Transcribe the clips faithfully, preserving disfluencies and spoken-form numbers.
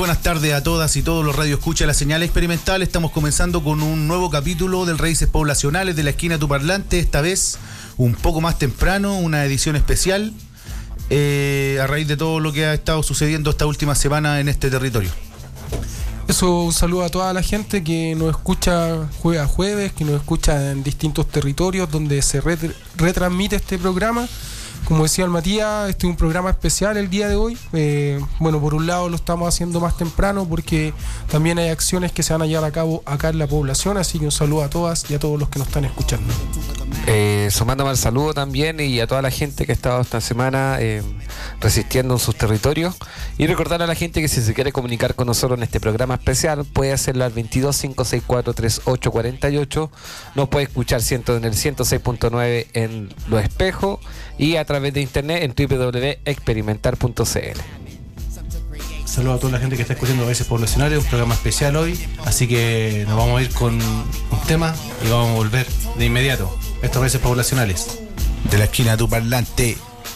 buenas tardes a todas y todos los radioescuchas de la señal experimental. Estamos comenzando con un nuevo capítulo del Raíces Poblacionales de la esquina Tu Parlante, esta vez un poco más temprano, una edición especial eh, a raíz de todo lo que ha estado sucediendo esta última semana en este territorio. Eso, un saludo a toda la gente que nos escucha jueves a jueves, que nos escucha en distintos territorios donde se ret- retransmite este programa. Como decía el Matías, este es un programa especial el día de hoy. Eh, bueno, por un lado lo estamos haciendo más temprano porque también hay acciones que se van a llevar a cabo acá en la población, así que un saludo a todas y a todos los que nos están escuchando. Eh, sumándome al saludo también y a toda la gente que ha estado esta semana eh, resistiendo en sus territorios, y recordar a la gente que si se quiere comunicar con nosotros en este programa especial puede hacerlo al veintidós, cinco seis cuatro, treinta y ocho cuarenta y ocho. Nos puede escuchar ciento en el ciento seis punto nueve en Los Espejos y a través de internet en doble u doble u doble u punto experimentar punto c l. Saludos a toda la gente que está escuchando Raíces Poblacionales, un programa especial hoy, así que nos vamos a ir con un tema y vamos a volver de inmediato. Estos Raíces Poblacionales de la esquina Tu Parlante.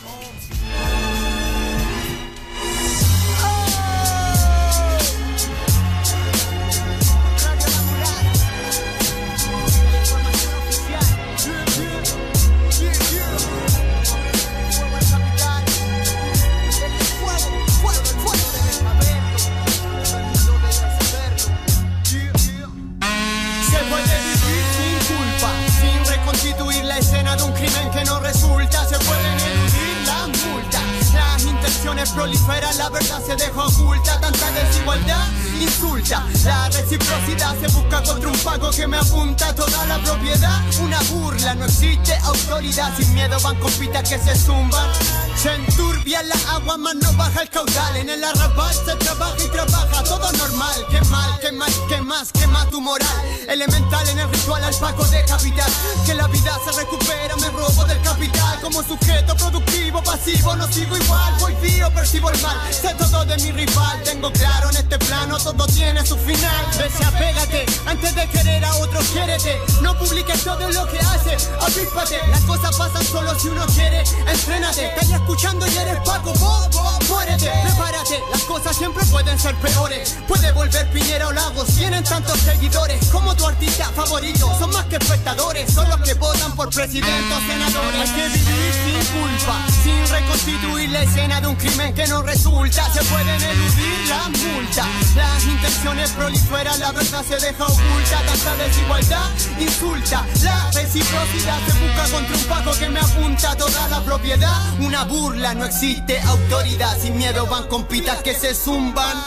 Prolifera, la verdad se deja oculta, tanta desigualdad insulta, la reciprocidad se busca contra un pago que me apunta toda la propiedad, una burla, no existe autoridad, sin miedo van compitas que se zumban, se enturbia la agua más no baja el caudal, en el arrabal se trabaja y trabaja, todo normal, qué mal, qué mal, qué más, qué más tu moral, elemental en el ritual al pago de capital, que la vida se recupera, me robo del capital, como sujeto productivo, pasivo, no sigo igual, voy vivo, percibo el mal, sé todo de mi rival, tengo claro en este plano todo tiene su final, desapégate, antes de querer a otro quiérete, no publiques todo lo que haces, avíspate, las cosas pasan solo si uno quiere, entrénate, estás escuchando y eres Paco, vos, vos, muérete, prepárate, las cosas siempre pueden ser peores, puede volver Piñera o Lagos, tienen tantos seguidores, como tu artista favorito, son más que espectadores, son los que votan por presidente o senadores, hay que vivir sin culpa, sin reconstituir la escena de un crimen que no resulta, se pueden eludir la multa, las intenciones proliferan, la verdad se deja oculta, tanta desigualdad insulta, la reciprocidad se busca contra un pago que me apunta toda la propiedad, una burla, no existe autoridad, sin miedo van compitas que se zumban,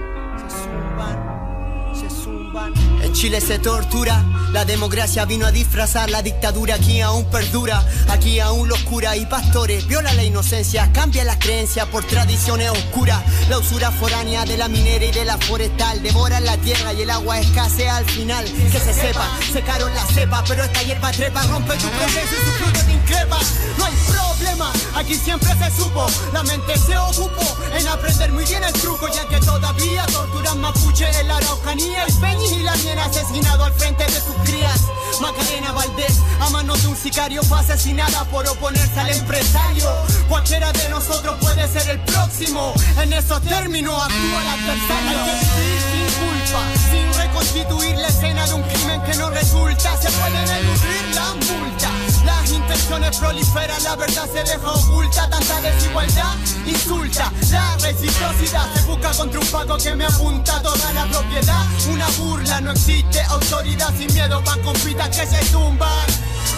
se zumban, se zumban. En Chile se tortura, la democracia vino a disfrazar la dictadura, aquí aún perdura, aquí aún los curas y pastores violan la inocencia, cambian las creencias por tradiciones oscuras, la usura foránea de la minera y de la forestal, devoran la tierra y el agua escasea al final, que se sepa, secaron la cepa, pero esta hierba trepa, rompe tu progreso y su fruto te increpa, no hay problema, aquí siempre se supo, la mente se ocupó en aprender muy bien el truco, ya que todavía torturan mapuche en la Araucanía, el Peñi y la Miena asesinado al frente de sus crías, Macarena Valdés a manos de un sicario fue asesinada por oponerse al empresario, cualquiera de nosotros puede ser el próximo, en esos términos actúa el adversario, hay que vivir sin culpa, sin reconstituir la escena de un crimen que no resulta, se pueden eludir la multa, las intenciones proliferan, la verdad se deja oculta, tanta desigualdad insulta, la reciprocidad se busca contra un pago que me apunta toda la propiedad, una burla, no existe autoridad, sin miedo van compitas que se zumban,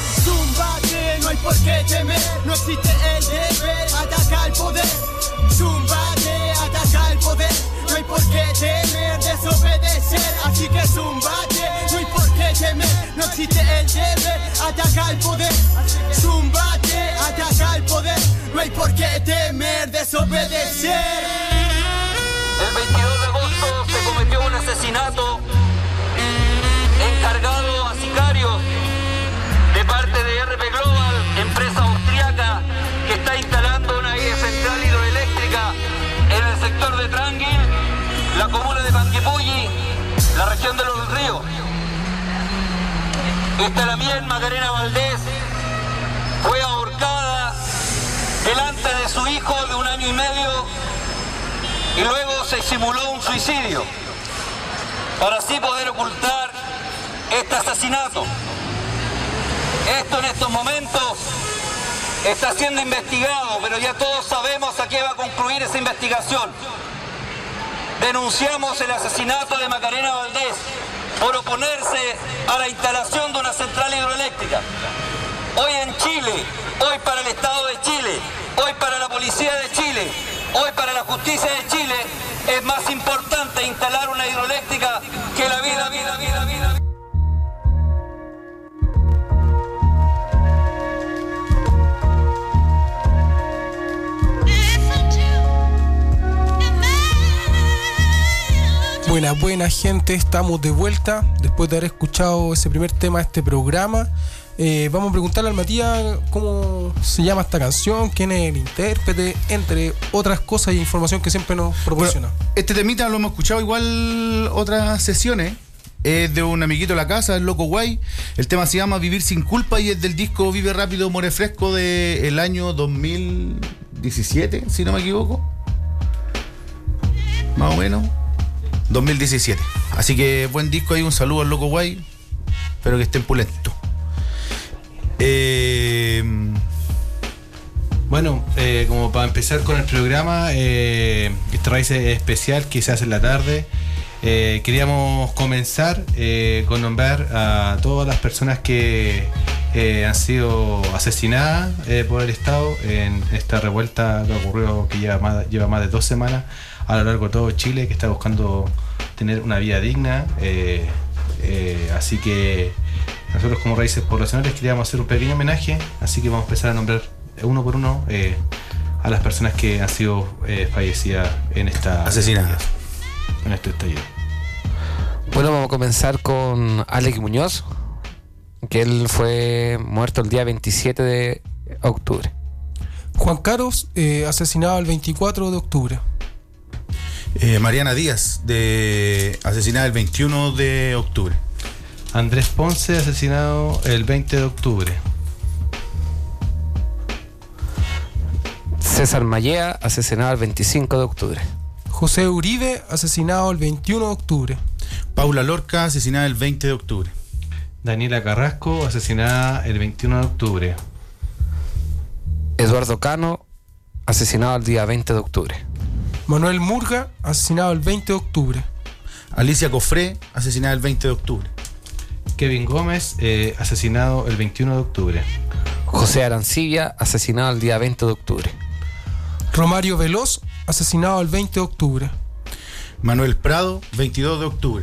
zúmbate, no hay por qué temer, no existe el deber, ataca al poder, zúmbate, ataca al poder, no hay por qué temer, desobedecer, así que zúmbate, no hay por qué temer, no existe el deber, ataca al poder, zúmbate, ataca al poder, no hay por qué temer, desobedecer. El veintidós de agosto se cometió un asesinato encargado a sicarios de parte de R P Global, empresa austriaca que está instalando una central hidroeléctrica en el sector de Tranguil, la comuna de Panguipulli, la región de Los Ríos. Esta también, Macarena Valdés, fue ahorcada delante de su hijo de un año y medio y luego se simuló un suicidio para así poder ocultar este asesinato. Esto en estos momentos está siendo investigado, pero ya todos sabemos a qué va a concluir esa investigación. Denunciamos el asesinato de Macarena Valdés por oponerse a la instalación de una central hidroeléctrica. Hoy en Chile, hoy para el Estado de Chile, hoy para la Policía de Chile, hoy para la Justicia de Chile, es más importante instalar una hidroeléctrica que la vida, vida, vida, vida. Buena, buena gente, estamos de vuelta después de haber escuchado ese primer tema de este programa. Eh, vamos a preguntarle al Matías cómo se llama esta canción, quién es el intérprete, entre otras cosas y información que siempre nos proporciona. Bueno, este temita lo hemos escuchado igual otras sesiones. Es de un amiguito de la casa, el Loco Guay. El tema se llama Vivir sin culpa y es del disco Vive Rápido, More Fresco del año dos mil diecisiete, si no me equivoco. Más o menos. dos mil diecisiete. Así que buen disco ahí, un saludo al Loco Guay. Espero que estén pulentos. Eh... Bueno, eh, como para empezar con el programa, eh, esta raíz especial que se hace en la tarde, eh, queríamos comenzar eh, con nombrar a todas las personas que eh, han sido asesinadas eh, por el Estado en esta revuelta que ocurrió, que lleva más, lleva más de dos semanas a lo largo de todo Chile, que está buscando tener una vida digna. Eh, eh, así que nosotros como Raíces Poblacionales queríamos hacer un pequeño homenaje, así que vamos a empezar a nombrar uno por uno eh, a las personas que han sido eh, fallecidas en esta asesinadas en este estallido. Bueno, vamos a comenzar con Alex Muñoz, que él fue muerto el día veintisiete de octubre. Juan Carlos, eh, asesinado el veinticuatro de octubre. Eh, Mariana Díaz, de asesinada el veintiuno de octubre. Andrés Ponce, asesinado el veinte de octubre. César Mallea, asesinado el veinticinco de octubre. José Uribe, asesinado el veintiuno de octubre. Paula Lorca, asesinada el veinte de octubre. Daniela Carrasco, asesinada el veintiuno de octubre. Eduardo Cano, asesinado el día veinte de octubre. Manuel Murga, asesinado el veinte de octubre. Alicia Cofré, asesinada el veinte de octubre. Kevin Gómez, eh, asesinado el veintiuno de octubre. José Arancibia, asesinado el día veinte de octubre. Romario Veloz, asesinado el veinte de octubre. Manuel Prado, veintidós de octubre.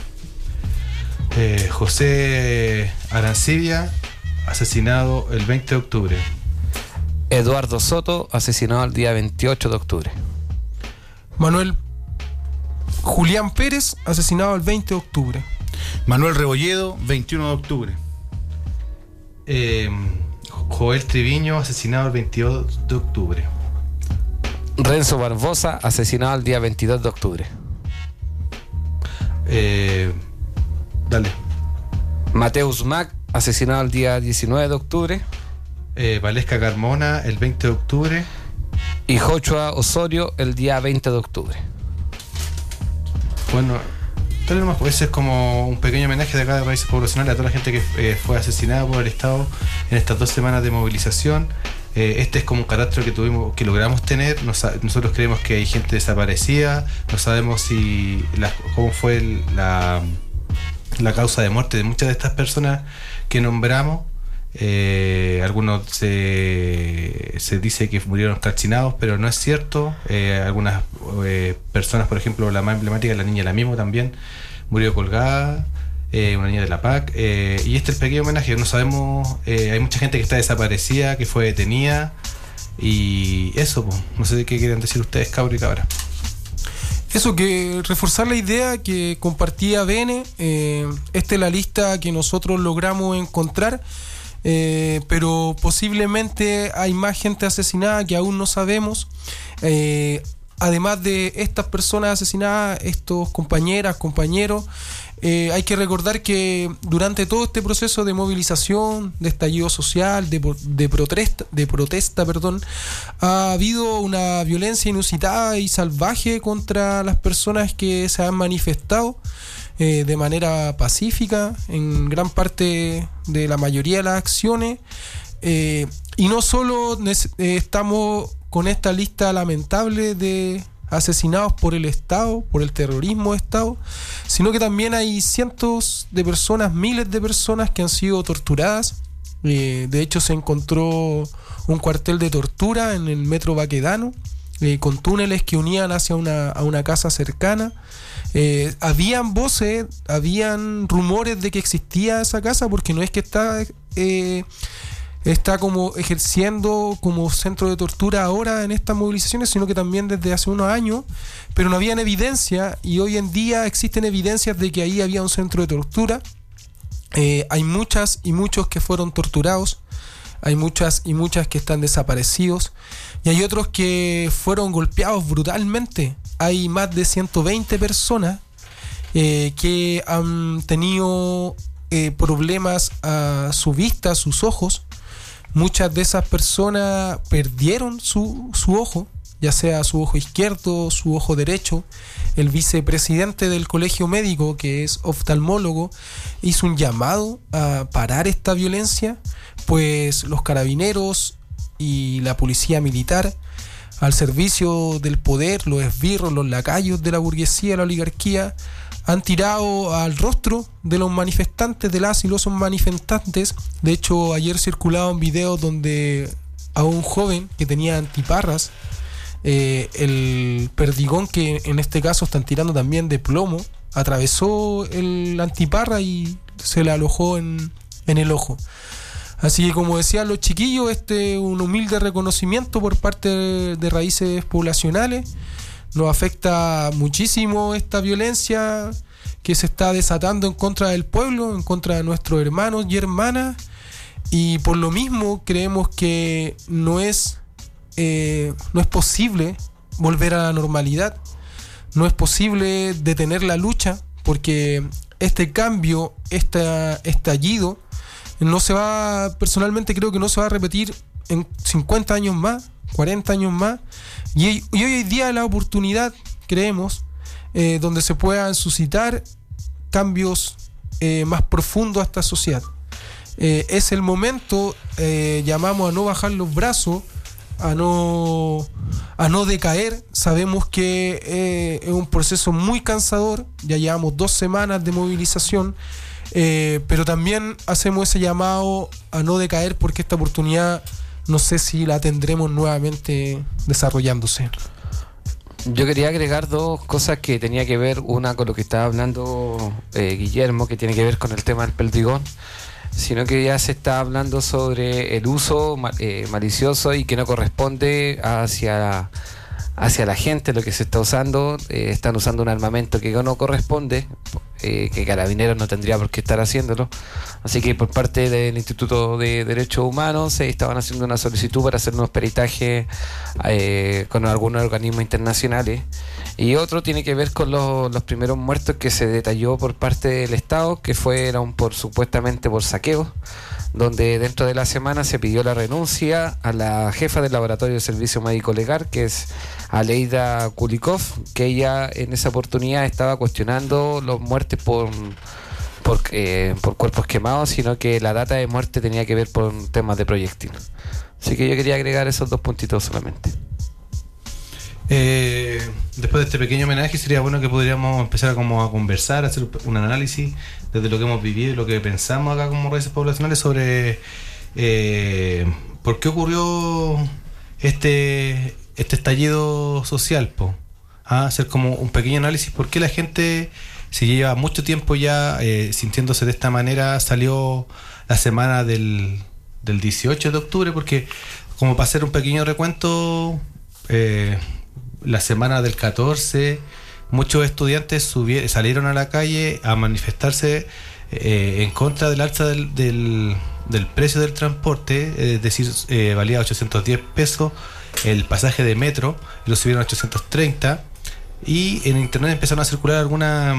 Eh, José Arancibia, asesinado el veinte de octubre. Eduardo Soto, asesinado el día veintiocho de octubre. Manuel Julián Pérez, asesinado el veinte de octubre. Manuel Rebolledo, veintiuno de octubre. Eh, Joel Triviño, asesinado el veintidós de octubre. Renzo Barbosa, asesinado el día veintidós de octubre. Eh, dale. Mateus Mac, asesinado el día diecinueve de octubre. Eh, Valesca Carmona, el veinte de octubre. Y Joshua Osorio, el día veinte de octubre. Bueno, tal vez ese es como un pequeño homenaje de acá de Raíces Poblacionales a toda la gente que eh, fue asesinada por el Estado en estas dos semanas de movilización. Eh, este es como un carácter que tuvimos, que logramos tener. Nos, nosotros creemos que hay gente desaparecida, no sabemos si la, cómo fue el, la, la causa de muerte de muchas de estas personas que nombramos. Eh, algunos se, se dice que murieron calcinados, pero no es cierto. Eh, algunas eh, personas, por ejemplo, la más emblemática, la niña La Mimo también murió colgada, eh, una niña de la P A C. Eh, y este es el pequeño homenaje. No sabemos, eh, hay mucha gente que está desaparecida, que fue detenida. Y eso, pues, no sé qué quieren decir ustedes, cabro y cabra. Eso, que reforzar la idea que compartía Bene. Eh, esta es la lista que nosotros logramos encontrar. Eh, pero posiblemente hay más gente asesinada que aún no sabemos. Eh, además de estas personas asesinadas, estos compañeras, compañeros, eh, hay que recordar que durante todo este proceso de movilización, de estallido social, de, de protesta, de protesta, perdón, ha habido una violencia inusitada y salvaje contra las personas que se han manifestado eh, de manera pacífica en gran parte de la mayoría de las acciones. Eh, y no solo eh, estamos con esta lista lamentable de asesinados por el Estado, por el terrorismo de Estado, sino que también hay cientos de personas, miles de personas que han sido torturadas. Eh, de hecho, se encontró un cuartel de tortura en el metro Baquedano, eh, con túneles que unían hacia una, a una casa cercana. Eh, habían voces, habían rumores de que existía esa casa, porque no es que está... Eh, está como ejerciendo como centro de tortura ahora en estas movilizaciones, sino que también desde hace unos años, pero no habían evidencia, y hoy en día existen evidencias de que ahí había un centro de tortura. Eh, hay muchas y muchos que fueron torturados, hay muchas y muchas que están desaparecidos, y hay otros que fueron golpeados brutalmente. Hay más de ciento veinte personas eh, que han tenido eh, problemas a su vista, a sus ojos. Muchas de esas personas perdieron su, su ojo, ya sea su ojo izquierdo, su ojo derecho. El vicepresidente del colegio médico, que es oftalmólogo, hizo un llamado a parar esta violencia, pues los carabineros y la policía militar, al servicio del poder, los esbirros, los lacayos de la burguesía, la oligarquía, han tirado al rostro de los manifestantes, de las y los manifestantes. De hecho, ayer circulaban videos donde a un joven que tenía antiparras, eh, el perdigón, que en este caso están tirando también de plomo, atravesó el antiparra y se le alojó en, en el ojo. Así que, como decían los chiquillos, este un humilde reconocimiento por parte de, de Raíces Poblacionales. Nos afecta muchísimo esta violencia que se está desatando en contra del pueblo, en contra de nuestros hermanos y hermanas, y por lo mismo creemos que no es, eh, no es posible volver a la normalidad, no es posible detener la lucha, porque este cambio, este estallido, no se va, personalmente creo que no se va a repetir en cincuenta años más, cuarenta años más, y, y hoy en día la oportunidad, creemos, eh, donde se puedan suscitar cambios eh, más profundos a esta sociedad. Eh, es el momento, eh, llamamos a no bajar los brazos, a no, a no decaer. Sabemos que eh, es un proceso muy cansador, ya llevamos dos semanas de movilización, eh, pero también hacemos ese llamado a no decaer, porque esta oportunidad no sé si la tendremos nuevamente desarrollándose. Yo quería agregar dos cosas que tenía que ver, una con lo que estaba hablando eh, Guillermo, que tiene que ver con el tema del perdigón, sino que ya se está hablando sobre el uso eh, malicioso y que no corresponde hacia, hacia la gente lo que se está usando. Eh, están usando un armamento que no corresponde, eh, que Carabineros no tendría por qué estar haciéndolo. Así que por parte del Instituto de Derechos Humanos se eh, estaban haciendo una solicitud para hacer unos peritajes eh, con algunos organismos internacionales. Y otro tiene que ver con los, los primeros muertos que se detalló por parte del Estado, que fueron por supuestamente por saqueos, donde dentro de la semana se pidió la renuncia a la jefa del Laboratorio de Servicio Médico Legal, que es Aleida Kulikov, que ella en esa oportunidad estaba cuestionando los muertes por, por, eh, por cuerpos quemados, sino que la data de muerte tenía que ver por temas de proyectil. Así que yo quería agregar esos dos puntitos solamente. Eh, después de este pequeño homenaje, sería bueno que podríamos empezar a, como a conversar, a hacer un análisis desde lo que hemos vivido y lo que pensamos acá como Raíces Poblacionales sobre eh, por qué ocurrió este este estallido social, po. ¿Ah? Hacer como un pequeño análisis por qué la gente, si lleva mucho tiempo ya eh, sintiéndose de esta manera, salió la semana del, del dieciocho de octubre, porque como para hacer un pequeño recuento, eh, la semana del catorce, muchos estudiantes subieron, salieron a la calle a manifestarse eh, en contra del alza del, del, del precio del transporte, es decir, eh, valía ochocientos diez pesos el pasaje de metro, lo subieron a ochocientos treinta, y en internet empezaron a circular algunas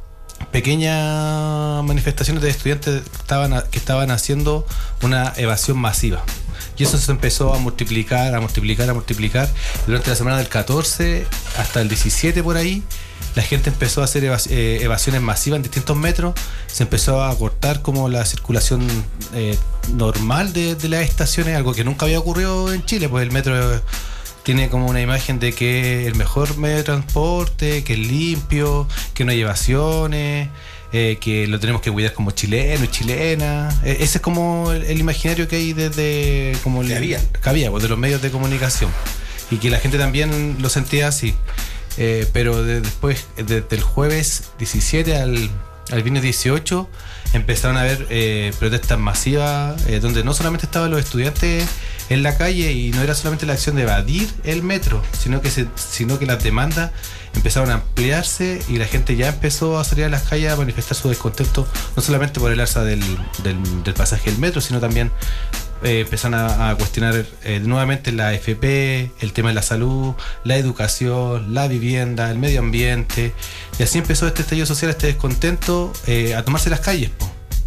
pequeñas manifestaciones de estudiantes que estaban, que estaban haciendo una evasión masiva. Y eso se empezó a multiplicar, a multiplicar, a multiplicar. Durante la semana del catorce hasta el diecisiete por ahí, la gente empezó a hacer evas- eh, evasiones masivas en distintos metros. Se empezó a cortar como la circulación eh, normal de, de las estaciones, algo que nunca había ocurrido en Chile, pues el metro tiene como una imagen de que es el mejor medio de transporte, que es limpio, que no hay evasiones, eh, que lo tenemos que cuidar como chileno y chilena. Eh, ese es como el, el imaginario que hay desde como el, Que había. que había, pues, de los medios de comunicación, y que la gente también lo sentía así. Eh, pero de, después, desde el jueves diecisiete al, al viernes dieciocho, empezaron a haber eh, protestas masivas, eh, donde no solamente estaban los estudiantes en la calle, y no era solamente la acción de evadir el metro, sino que se, sino que las demandas empezaron a ampliarse, y la gente ya empezó a salir a las calles a manifestar su descontento, no solamente por el alza del, del, del pasaje del metro, sino también eh, empezaron a, a cuestionar eh, nuevamente la A F P, el tema de la salud, la educación, la vivienda, el medio ambiente, y así empezó este estallido social, este descontento, eh, a tomarse las calles, po.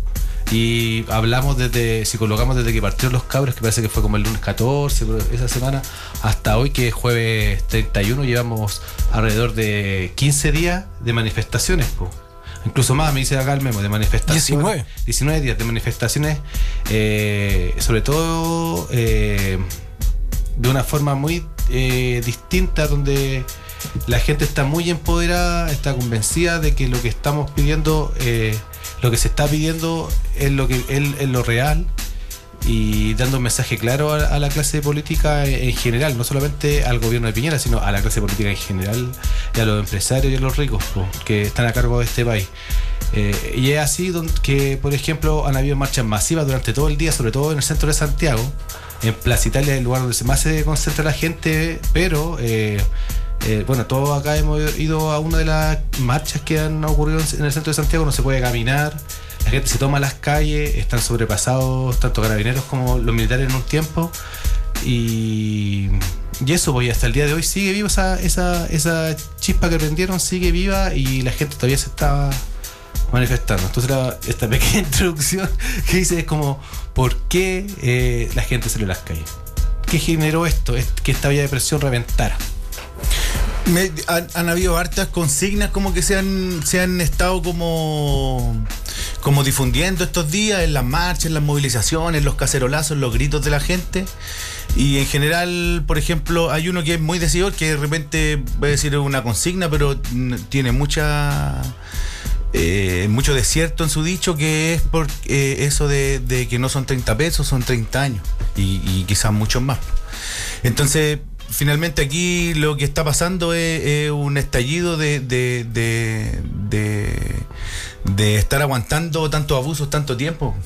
Y hablamos desde, psicologamos desde que partieron los cabros, que parece que fue como el lunes catorce, pero esa semana, hasta hoy, que es jueves treinta y uno, llevamos alrededor de quince días de manifestaciones, po. Incluso más, me dice acá el memo, de manifestaciones. diecinueve. diecinueve días de manifestaciones, eh, sobre todo eh, de una forma muy eh, distinta, donde la gente está muy empoderada, está convencida de que lo que estamos pidiendo, eh, lo que se está pidiendo es lo que es, es lo real, y dando un mensaje claro a, a la clase política en general, no solamente al gobierno de Piñera, sino a la clase política en general, y a los empresarios y a los ricos, po, que están a cargo de este país. Eh, y es así donde, que, por ejemplo, han habido marchas masivas durante todo el día, sobre todo en el centro de Santiago. En Plaza Italia es el lugar donde más se concentra la gente, pero eh, eh, bueno, todos acá hemos ido a una de las marchas que han ocurrido en el centro de Santiago. No se puede caminar, la gente se toma las calles, están sobrepasados tanto carabineros como los militares en un tiempo, y, y eso, pues, hasta el día de hoy sigue viva esa, esa, esa chispa que prendieron, sigue viva, y la gente todavía se está manifestando. Entonces la, esta pequeña introducción que hice es como ¿por qué eh, la gente salió a las calles? ¿Qué generó esto? Es que esta vía de presión reventara. Me, han, han habido hartas consignas como que se han, se han estado como, como difundiendo estos días en las marchas, en las movilizaciones, los cacerolazos, los gritos de la gente. Y en general, por ejemplo, hay uno que es muy decidor, que de repente, voy a decir una consigna, pero tiene mucha... Eh, mucho desierto en su dicho, que es por eh, eso de, de que no son treinta pesos, son treinta años, y, y quizás muchos más. Entonces, finalmente aquí lo que está pasando es, es un estallido de, de, de, de, de estar aguantando tantos abusos tanto tiempo.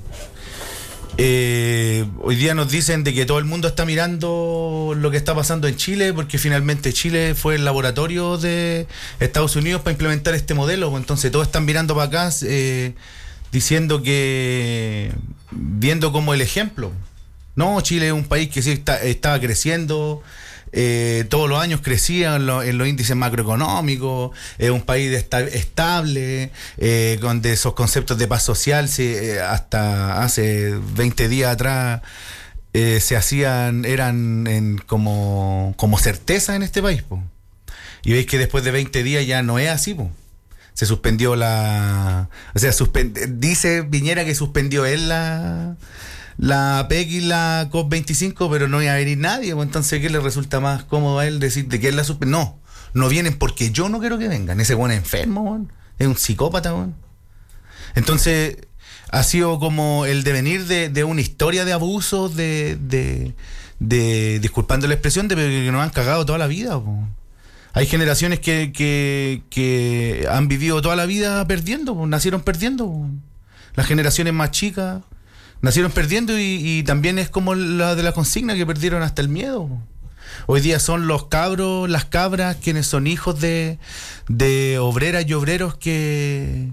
Eh, hoy día nos dicen de que todo el mundo está mirando lo que está pasando en Chile, porque finalmente Chile fue el laboratorio de Estados Unidos para implementar este modelo. Entonces todos están mirando para acá, eh, diciendo que, viendo como el ejemplo. No, Chile es un país que sí está, estaba creciendo, eh, todos los años crecía en, lo, en los índices macroeconómicos, es un país de esta, estable, eh, con de esos conceptos de paz social, sí, eh, hasta hace veinte días atrás eh, se hacían, eran en, como, como certeza en este país, po. Y veis que después de veinte días ya no es así, po. Se suspendió la... O sea, suspend, dice Piñera que suspendió él la... la P E C y la COP veinticinco, pero no iba a venir nadie, pues. Entonces, ¿qué le resulta más cómodo a él decir de que él la suspendió? No, no vienen porque yo no quiero que vengan. Ese buen enfermo, man. Es un psicópata, man. Entonces, ha sido como el devenir de, de una historia de abusos, de, de, de, disculpando la expresión, de que nos han cagado toda la vida, pues. Hay generaciones que, que, que han vivido toda la vida perdiendo, pues. Nacieron perdiendo, pues. Las generaciones más chicas nacieron perdiendo, y, y también es como la de la consigna, que perdieron hasta el miedo. Hoy día son los cabros, las cabras, quienes son hijos de, de obreras y obreros que,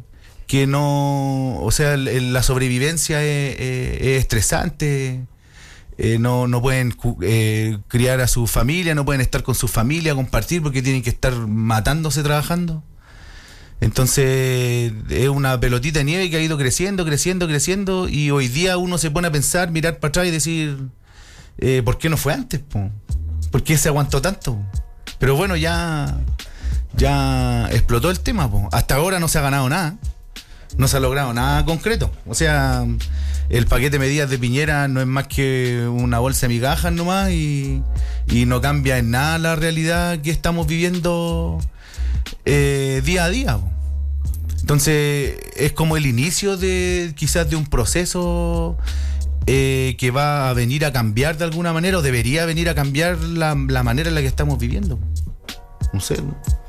que no, o sea, el, la sobrevivencia es, es, es estresante. Eh, no, no pueden eh, criar a su familia, no pueden estar con su familia, compartir, porque tienen que estar matándose trabajando. Entonces es una pelotita de nieve que ha ido creciendo, creciendo, creciendo, y hoy día uno se pone a pensar, mirar para atrás y decir, eh, ¿por qué no fue antes, po? ¿Por qué se aguantó tanto? Pero bueno, ya, ya explotó el tema, po. Hasta ahora no se ha ganado nada, no se ha logrado nada concreto. O sea, el paquete de medidas de Piñera no es más que una bolsa de migajas nomás, y, y no cambia en nada la realidad que estamos viviendo eh, día a día. Entonces es como el inicio de quizás de un proceso eh, que va a venir a cambiar de alguna manera, o debería venir a cambiar la, la manera en la que estamos viviendo. No sé.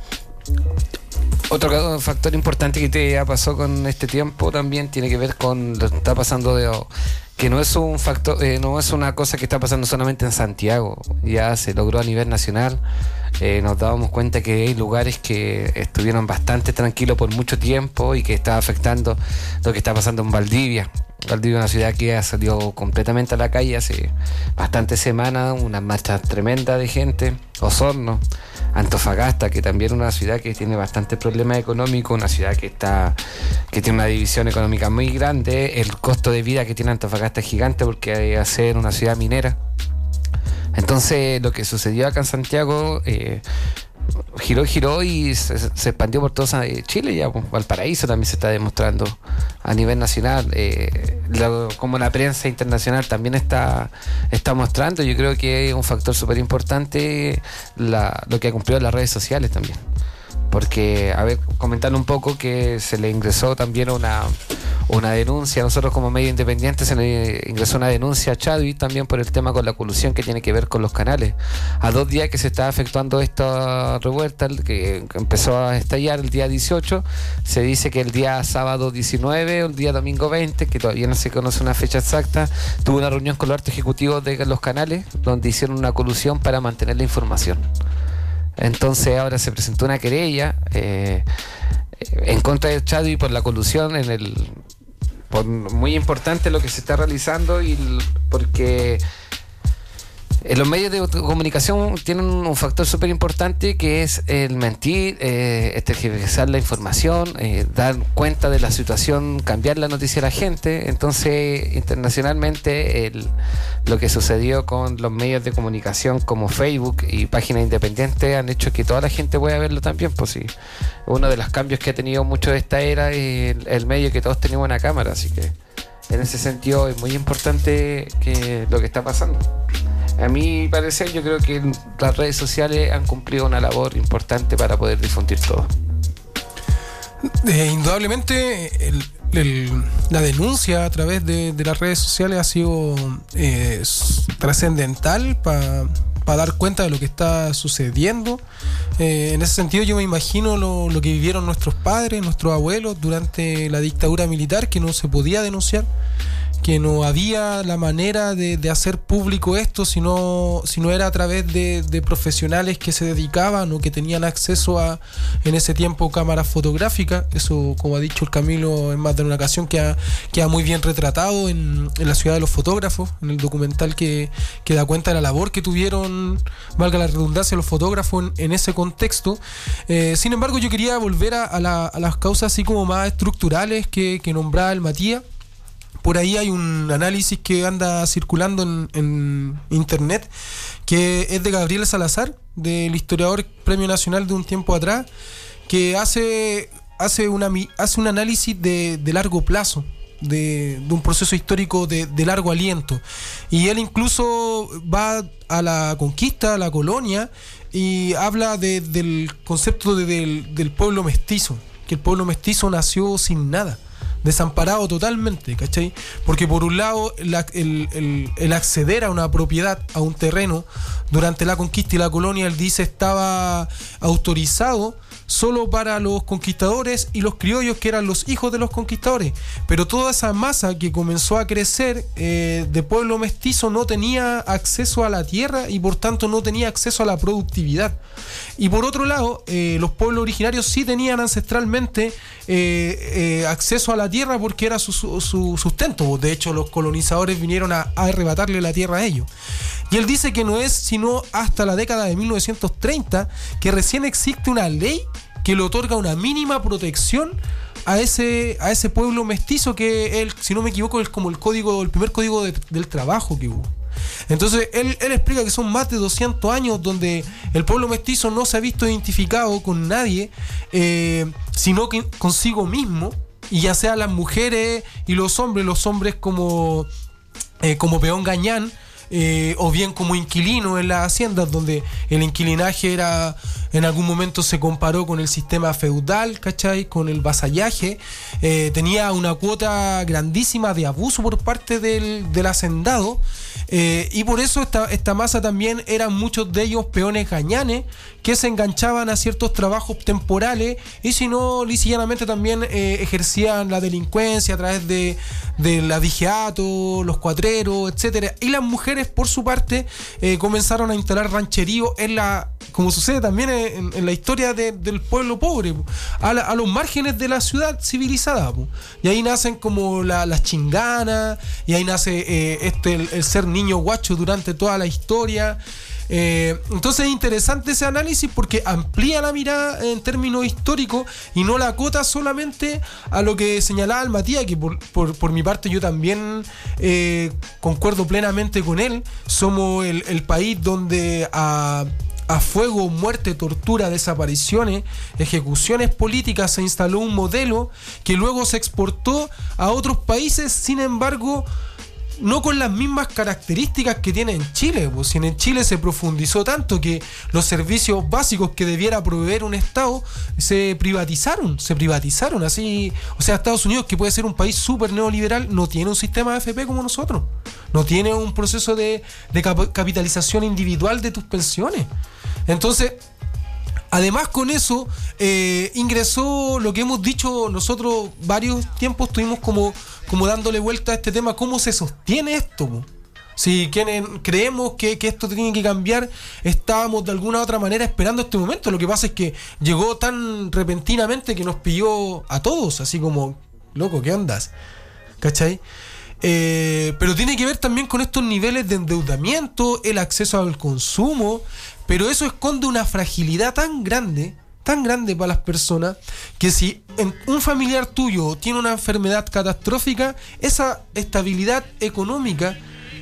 Otro factor importante que te ha pasado con este tiempo también tiene que ver con lo que está pasando de que no es un factor, eh, no es una cosa que está pasando solamente en Santiago, ya se logró a nivel nacional. Eh, nos dábamos cuenta que hay lugares que estuvieron bastante tranquilos por mucho tiempo y que está afectando lo que está pasando en Valdivia. Valdivia es una ciudad que ha salido completamente a la calle hace bastantes semanas, una marcha tremenda de gente. Osorno, Antofagasta, que también es una ciudad que tiene bastantes problemas económicos, una ciudad que está que tiene una división económica muy grande. El costo de vida que tiene Antofagasta es gigante porque hay que ser una ciudad minera. Entonces lo que sucedió acá en Santiago eh, giró, giró y se, se expandió por todo Chile. Ya pues, Valparaíso también se está demostrando a nivel nacional, eh, lo, como la prensa internacional también está, está mostrando. Yo creo que es un factor súper importante la, lo que ha cumplido las redes sociales también, porque, a ver, comentar un poco que se le ingresó también una, una denuncia. Nosotros como medio independiente se le ingresó una denuncia a Chadwick también por el tema con la colusión que tiene que ver con los canales. A dos días que se está efectuando esta revuelta, que empezó a estallar el día dieciocho, se dice que el día sábado diecinueve o el día domingo veinte, que todavía no se conoce una fecha exacta, tuvo una reunión con los altos ejecutivos de los canales donde hicieron una colusión para mantener la información. Entonces ahora se presentó una querella eh, en contra de Chadwick por la colusión, en el por muy importante lo que se está realizando, y porque en los medios de comunicación tienen un factor súper importante que es el mentir, eh, tergiversar la información, eh, dar cuenta de la situación, cambiar la noticia a la gente. Entonces, internacionalmente, el, lo que sucedió con los medios de comunicación como Facebook y páginas independientes han hecho que toda la gente pueda verlo también. Pues sí, uno de los cambios que ha tenido mucho de esta era es el, el medio que todos tenemos una cámara, así que en ese sentido es muy importante que lo que está pasando. A mi parecer, yo creo que las redes sociales han cumplido una labor importante para poder difundir todo. Eh, indudablemente, el, el, la denuncia a través de, de las redes sociales ha sido eh, trascendental para pa dar cuenta de lo que está sucediendo. Eh, en ese sentido, yo me imagino lo, lo que vivieron nuestros padres, nuestros abuelos durante la dictadura militar, que no se podía denunciar, que no había la manera de, de hacer público esto, sino, sino era a través de, de profesionales que se dedicaban o que tenían acceso a, en ese tiempo, cámaras fotográficas. Eso, como ha dicho el Camilo en más de una ocasión, queda, queda muy bien retratado en, en La ciudad de los fotógrafos, en el documental que, que da cuenta de la labor que tuvieron, valga la redundancia, los fotógrafos en, en ese contexto. Eh, sin embargo, yo quería volver a, a, la, a las causas así como más estructurales que, que nombraba el Matías. Por ahí hay un análisis que anda circulando en, en internet, que es de Gabriel Salazar, del historiador Premio Nacional de un tiempo atrás, que hace, hace, una, hace un análisis de, de largo plazo, de, de un proceso histórico de, de largo aliento. Y él incluso va a la conquista, a la colonia, y habla de, del concepto de, del, del pueblo mestizo, que el pueblo mestizo nació sin nada, desamparado totalmente, ¿cachai? Porque por un lado la, el, el, el acceder a una propiedad, a un terreno durante la conquista y la colonia, él dice estaba autorizado solo para los conquistadores y los criollos, que eran los hijos de los conquistadores. Pero toda esa masa que comenzó a crecer eh, de pueblo mestizo no tenía acceso a la tierra y por tanto no tenía acceso a la productividad. Y por otro lado, eh, los pueblos originarios sí tenían ancestralmente eh, eh, acceso a la tierra porque era su, su, su sustento. De hecho, los colonizadores vinieron a, a arrebatarle la tierra a ellos. Y él dice que no es sino hasta la década de mil novecientos treinta que recién existe una ley que le otorga una mínima protección a ese, a ese pueblo mestizo, que él, si no me equivoco, es como el código, el primer código de, del trabajo que hubo. Entonces él, él explica que son más de doscientos años donde el pueblo mestizo no se ha visto identificado con nadie, eh, sino que consigo mismo, y ya sea las mujeres y los hombres, los hombres como, eh, como peón gañán, Eh, o bien como inquilino en las haciendas, donde el inquilinaje era, en algún momento se comparó con el sistema feudal, ¿cachai? Con el vasallaje, eh, tenía una cuota grandísima de abuso por parte del, del hacendado, eh, y por eso esta, esta masa también eran muchos de ellos peones gañanes que se enganchaban a ciertos trabajos temporales, y si no, lisillanamente también eh, ejercían la delincuencia a través de, de la digeato, los cuatreros, etcétera. Y las mujeres, por su parte, eh, comenzaron a instalar rancheríos en la, como sucede también en, en la historia de, del pueblo pobre, a, la, a los márgenes de la ciudad civilizada, po. Y ahí nacen como la, las chinganas, y ahí nace eh, este el, el ser niño guacho durante toda la historia. Eh, entonces es interesante ese análisis porque amplía la mirada en términos históricos y no la acota solamente a lo que señalaba el Matías, que por, por, por mi parte yo también eh, concuerdo plenamente con él. Somos el, el país donde a, a fuego, muerte, tortura, desapariciones, ejecuciones políticas se instaló un modelo que luego se exportó a otros países, sin embargo no con las mismas características que tiene en Chile, pues si en Chile se profundizó tanto que los servicios básicos que debiera proveer un Estado se privatizaron, se privatizaron así. O sea, Estados Unidos, que puede ser un país súper neoliberal, no tiene un sistema de A F P como nosotros, no tiene un proceso de, de cap- capitalización individual de tus pensiones. Entonces, además con eso eh, ingresó lo que hemos dicho nosotros varios tiempos, estuvimos como, como dándole vuelta a este tema, cómo se sostiene esto, po. Si quienes creemos que, que esto tiene que cambiar, estábamos de alguna u otra manera esperando este momento. Lo que pasa es que llegó tan repentinamente que nos pilló a todos, así como, loco, ¿qué andas? ¿Cachai? Eh, pero tiene que ver también con estos niveles de endeudamiento, el acceso al consumo, pero eso esconde una fragilidad tan grande, tan grande para las personas, que si un familiar tuyo tiene una enfermedad catastrófica, esa estabilidad económica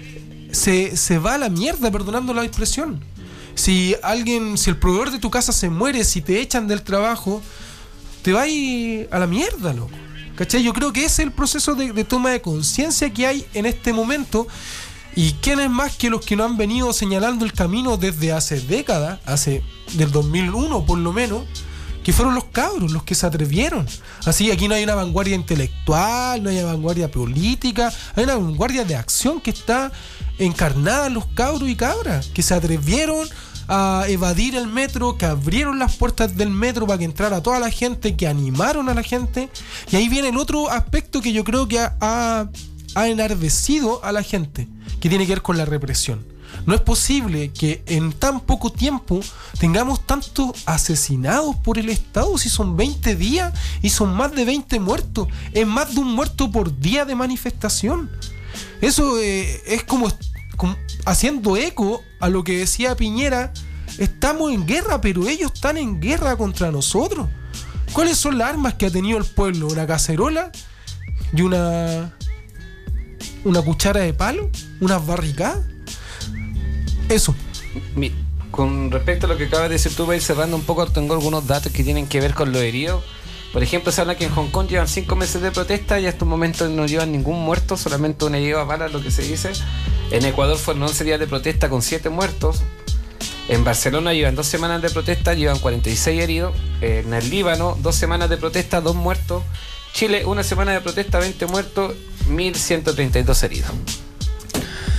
se, se va a la mierda, perdonando la expresión. Si alguien, si el proveedor de tu casa se muere, si te echan del trabajo, te va a ir a la mierda, loco. ¿Cachai? Yo creo que ese es el proceso de, de toma de conciencia que hay en este momento. ¿Y quiénes más que los que nos han venido señalando el camino desde hace décadas, hace del dos mil uno por lo menos, que fueron los cabros, los que se atrevieron? Así, aquí no hay una vanguardia intelectual, no hay una vanguardia política, hay una vanguardia de acción que está encarnada en los cabros y cabras, que se atrevieron a evadir el metro, que abrieron las puertas del metro para que entrara toda la gente, que animaron a la gente. Y ahí viene el otro aspecto que yo creo que ha, ha, ha enardecido a la gente, que tiene que ver con la represión. No es posible que en tan poco tiempo tengamos tantos asesinados por el Estado, si son veinte días y son más de veinte muertos. Es más de un muerto por día de manifestación. Eso eh, es como, como haciendo eco a lo que decía Piñera. Estamos en guerra, pero ellos están en guerra contra nosotros. ¿Cuáles son las armas que ha tenido el pueblo? ¿Una cacerola? ¿Y una una cuchara de palo? ¿Unas barricadas? Eso. Mi, con respecto a lo que acabas de decir tú, para ir cerrando un poco, tengo algunos datos que tienen que ver con los heridos. Por ejemplo, se habla que en Hong Kong llevan cinco meses de protesta y hasta un momento no llevan ningún muerto, solamente un herido a bala, lo que se dice. En Ecuador fueron once días de protesta con siete muertos. En Barcelona llevan dos semanas de protesta, llevan cuarenta y seis heridos. En el Líbano, dos semanas de protesta, dos muertos. Chile, una semana de protesta, veinte muertos, mil ciento treinta y dos heridos.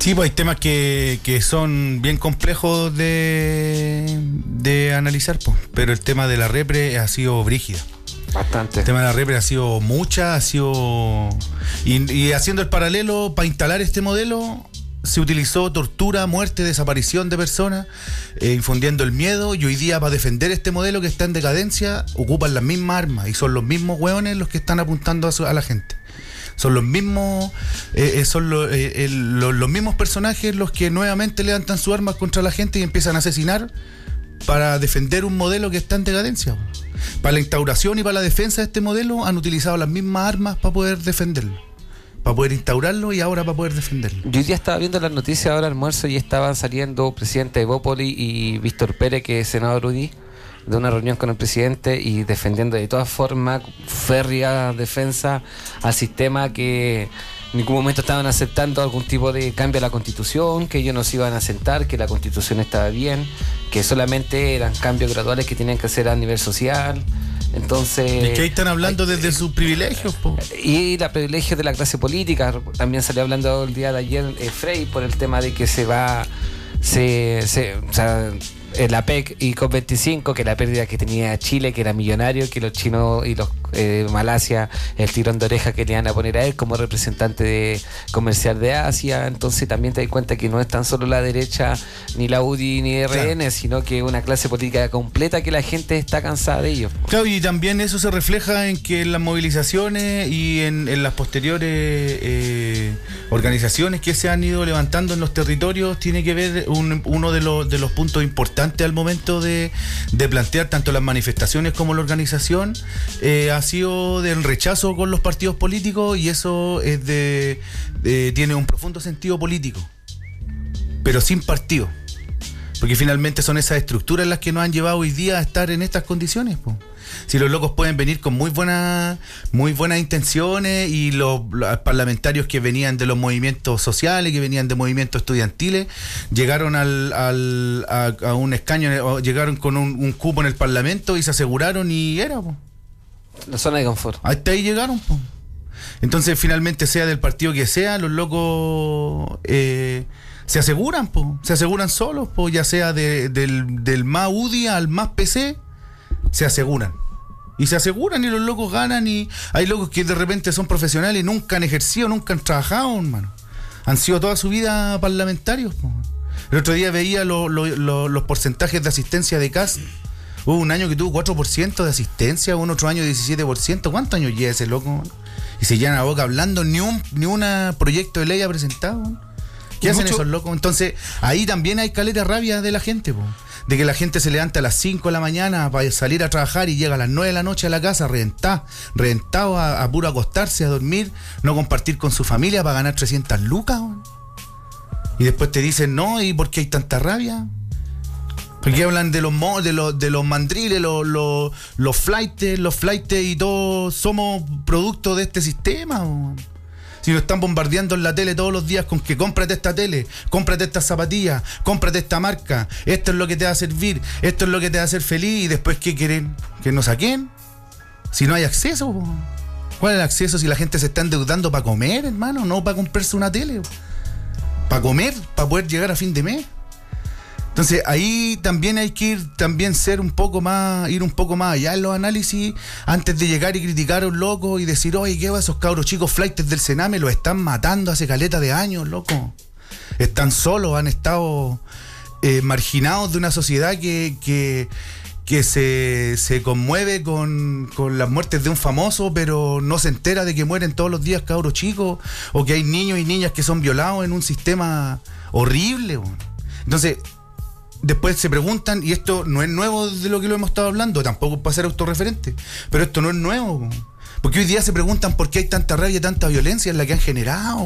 Sí, pues hay temas que, que son bien complejos de, de analizar, pues, pero el tema de la repre ha sido brígida. Bastante. El tema de la repre ha sido mucha, ha sido... Y, y haciendo el paralelo, para instalar este modelo, se utilizó tortura, muerte, desaparición de personas, eh, infundiendo el miedo, y hoy día para defender este modelo que está en decadencia, ocupan las mismas armas, y son los mismos hueones los que están apuntando a, su, a la gente. Son los mismos eh, son lo, eh, el, lo, los mismos personajes los que nuevamente levantan sus armas contra la gente y empiezan a asesinar para defender un modelo que está en decadencia. Para la instauración y para la defensa de este modelo han utilizado las mismas armas para poder defenderlo, para poder instaurarlo y ahora para poder defenderlo. Yo hoy día estaba viendo las noticias ahora al almuerzo y estaban saliendo presidente de Bópoli y Víctor Pérez, que es senador U D I, de una reunión con el presidente y defendiendo de todas formas férrea defensa al sistema, que en ningún momento estaban aceptando algún tipo de cambio a la Constitución, que ellos no se iban a sentar, que la Constitución estaba bien, que solamente eran cambios graduales que tenían que hacer a nivel social. Entonces, y que ahí están hablando hay, desde sus privilegios, po. Y los privilegios de la clase política. También salió hablando el día de ayer eh, Frey por el tema de que se va se, se o sea, el A P E C y COP veinticinco, que la pérdida que tenía Chile, que era millonario, que los chinos y los eh, Malasia, el tirón de oreja que le iban a poner a él como representante de comercial de Asia. Entonces también te das cuenta que no es tan solo la derecha, ni la U D I, ni R N, claro, sino que una clase política completa que la gente está cansada de ellos. Claro, y también eso se refleja en que en las movilizaciones y en, en las posteriores eh, organizaciones que se han ido levantando en los territorios tiene que ver un, uno de los, de los puntos importantes al momento de, de plantear tanto las manifestaciones como la organización, eh, ha sido del rechazo con los partidos políticos, y eso es de, de tiene un profundo sentido político, pero sin partido, porque finalmente son esas estructuras las que nos han llevado hoy día a estar en estas condiciones, po. Si los locos pueden venir con muy buenas muy buenas intenciones, y los, los parlamentarios que venían de los movimientos sociales, que venían de movimientos estudiantiles, llegaron al, al a, a un escaño, llegaron con un, un cupo en el Parlamento y se aseguraron, y era, po. La zona de confort. Hasta ahí llegaron, po. Entonces, finalmente, sea del partido que sea, los locos eh, se aseguran, po. Se aseguran solos, po. Ya sea de, del, del más U D I al más P C, se aseguran. Y se aseguran y los locos ganan, y hay locos que de repente son profesionales y nunca han ejercido, nunca han trabajado, hermano. Han sido toda su vida parlamentarios, po. El otro día veía lo, lo, lo, los porcentajes de asistencia de C A S. Hubo un año que tuvo cuatro por ciento de asistencia, un otro año diecisiete por ciento. ¿Cuántos años lleva ese loco? Y se llena la boca hablando, ni un ni un proyecto de ley ha presentado. ¿Qué hacen mucho esos locos? Entonces, ahí también hay caleta rabia de la gente, po. De que la gente se levanta a las cinco de la mañana para salir a trabajar y llega a las nueve de la noche a la casa reventado, reventado a, a puro acostarse, a dormir, no compartir con su familia para ganar trescientas lucas. Po. Y después te dicen, no, ¿y por qué hay tanta rabia? Porque hablan de los de los, de los mandriles, los, los, los flightes, los flightes y todos somos producto de este sistema. Po. Si nos están bombardeando en la tele todos los días con que cómprate esta tele, cómprate estas zapatillas, cómprate esta marca, esto es lo que te va a servir, esto es lo que te va a hacer feliz, y después ¿qué quieren? ¿Que nos saquen? Si no hay acceso, po. ¿Cuál es el acceso si la gente se está endeudando para comer, hermano? No para comprarse una tele, para comer, para poder llegar a fin de mes. Entonces ahí también hay que ir, también ser un poco más, ir un poco más allá en los análisis, antes de llegar y criticar a un loco y decir, oye, ¿qué va? Esos cabros chicos flightes del Sename los están matando hace caleta de años, loco. Están solos, han estado eh, marginados de una sociedad que, que, que se, se conmueve con, con las muertes de un famoso, pero no se entera de que mueren todos los días cabros chicos, o que hay niños y niñas que son violados en un sistema horrible. Bueno. Entonces, después se preguntan, y esto no es nuevo de lo que lo hemos estado hablando, tampoco para ser autorreferente, pero esto no es nuevo, porque hoy día se preguntan por qué hay tanta rabia y tanta violencia en la que han generado.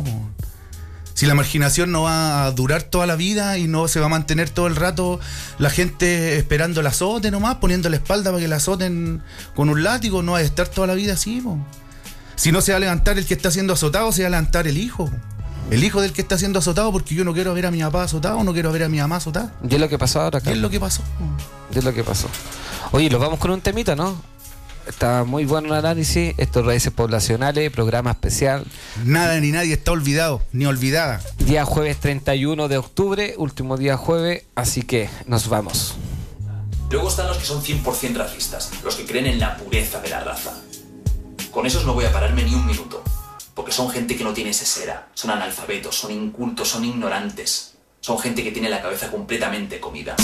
Si la marginación no va a durar toda la vida y no se va a mantener todo el rato la gente esperando el azote nomás, poniendo la espalda para que la azoten con un látigo, no va a estar toda la vida así. Si no se va a levantar el que está siendo azotado, se va a levantar el hijo. El hijo del que está siendo azotado, porque yo no quiero ver a mi papá azotado, no quiero ver a mi mamá azotada. ¿Y es lo que pasó ahora acá? ¿Qué es lo que pasó? ¿Qué es lo que pasó? Oye, los vamos con un temita, ¿no? Está muy bueno el análisis. Estos Raíces Poblacionales, programa especial. Nada ni nadie está olvidado, ni olvidada. Día jueves treinta y uno de octubre, último día jueves, así que nos vamos. Luego están los que son cien por ciento racistas, los que creen en la pureza de la raza. Con esos no voy a pararme ni un minuto, porque son gente que no tiene sesera, son analfabetos, son incultos, son ignorantes, son gente que tiene la cabeza completamente comida.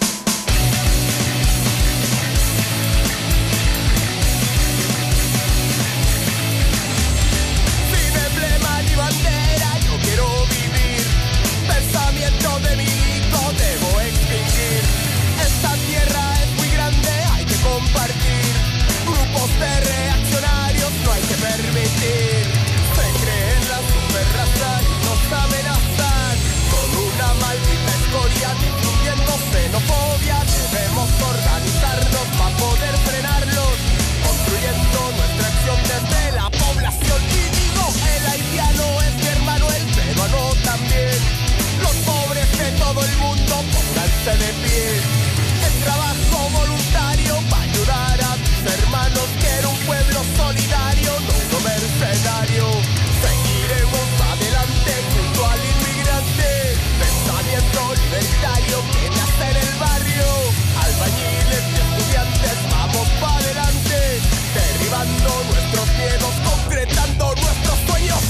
Sin emblema ni bandera, yo quiero vivir. Pensamiento de milico debo extinguir. Esta tierra es muy grande, hay que compartir. Grupos de reaccionarios no hay que permitir. Se creen la superraza y nos amenazan con una maldita escoria, difundiendo xenofobia. Debemos organizarnos para poder frenarlos, construyendo nuestra acción desde la población. Y digo, el haitiano es mi hermano, el peruano también. Los pobres de todo el mundo, pónganse de pie. El trabajo voluntario para ayudar a mis hermanos. Quiero un pueblo solidario, no uno mercenario. Seguiremos adelante junto al inmigrante. Pensamiento libertario que nace en el barrio. Albañiles y estudiantes, vamos para adelante. Derribando nuestros miedos, concretando nuestros sueños.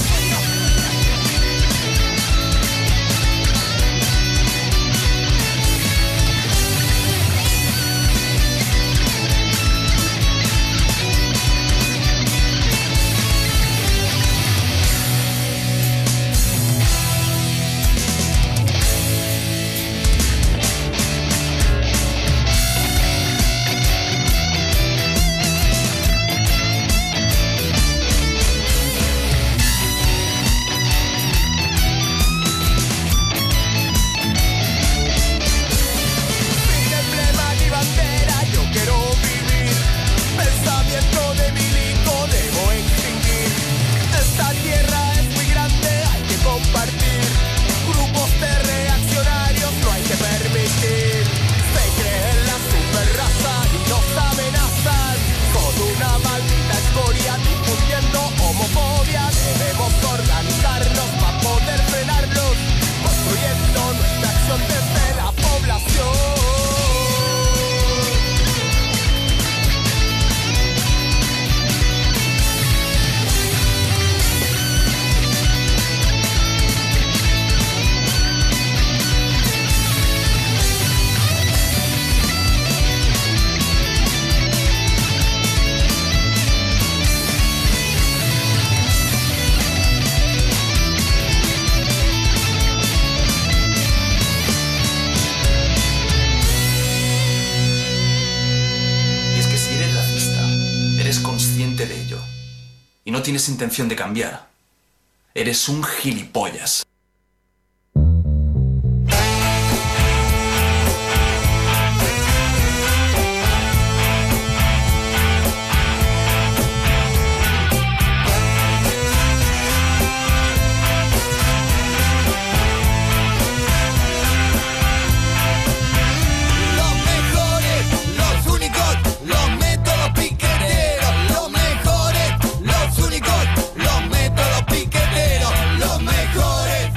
Tienes intención de cambiar. Eres un gilipollas. Los mejores,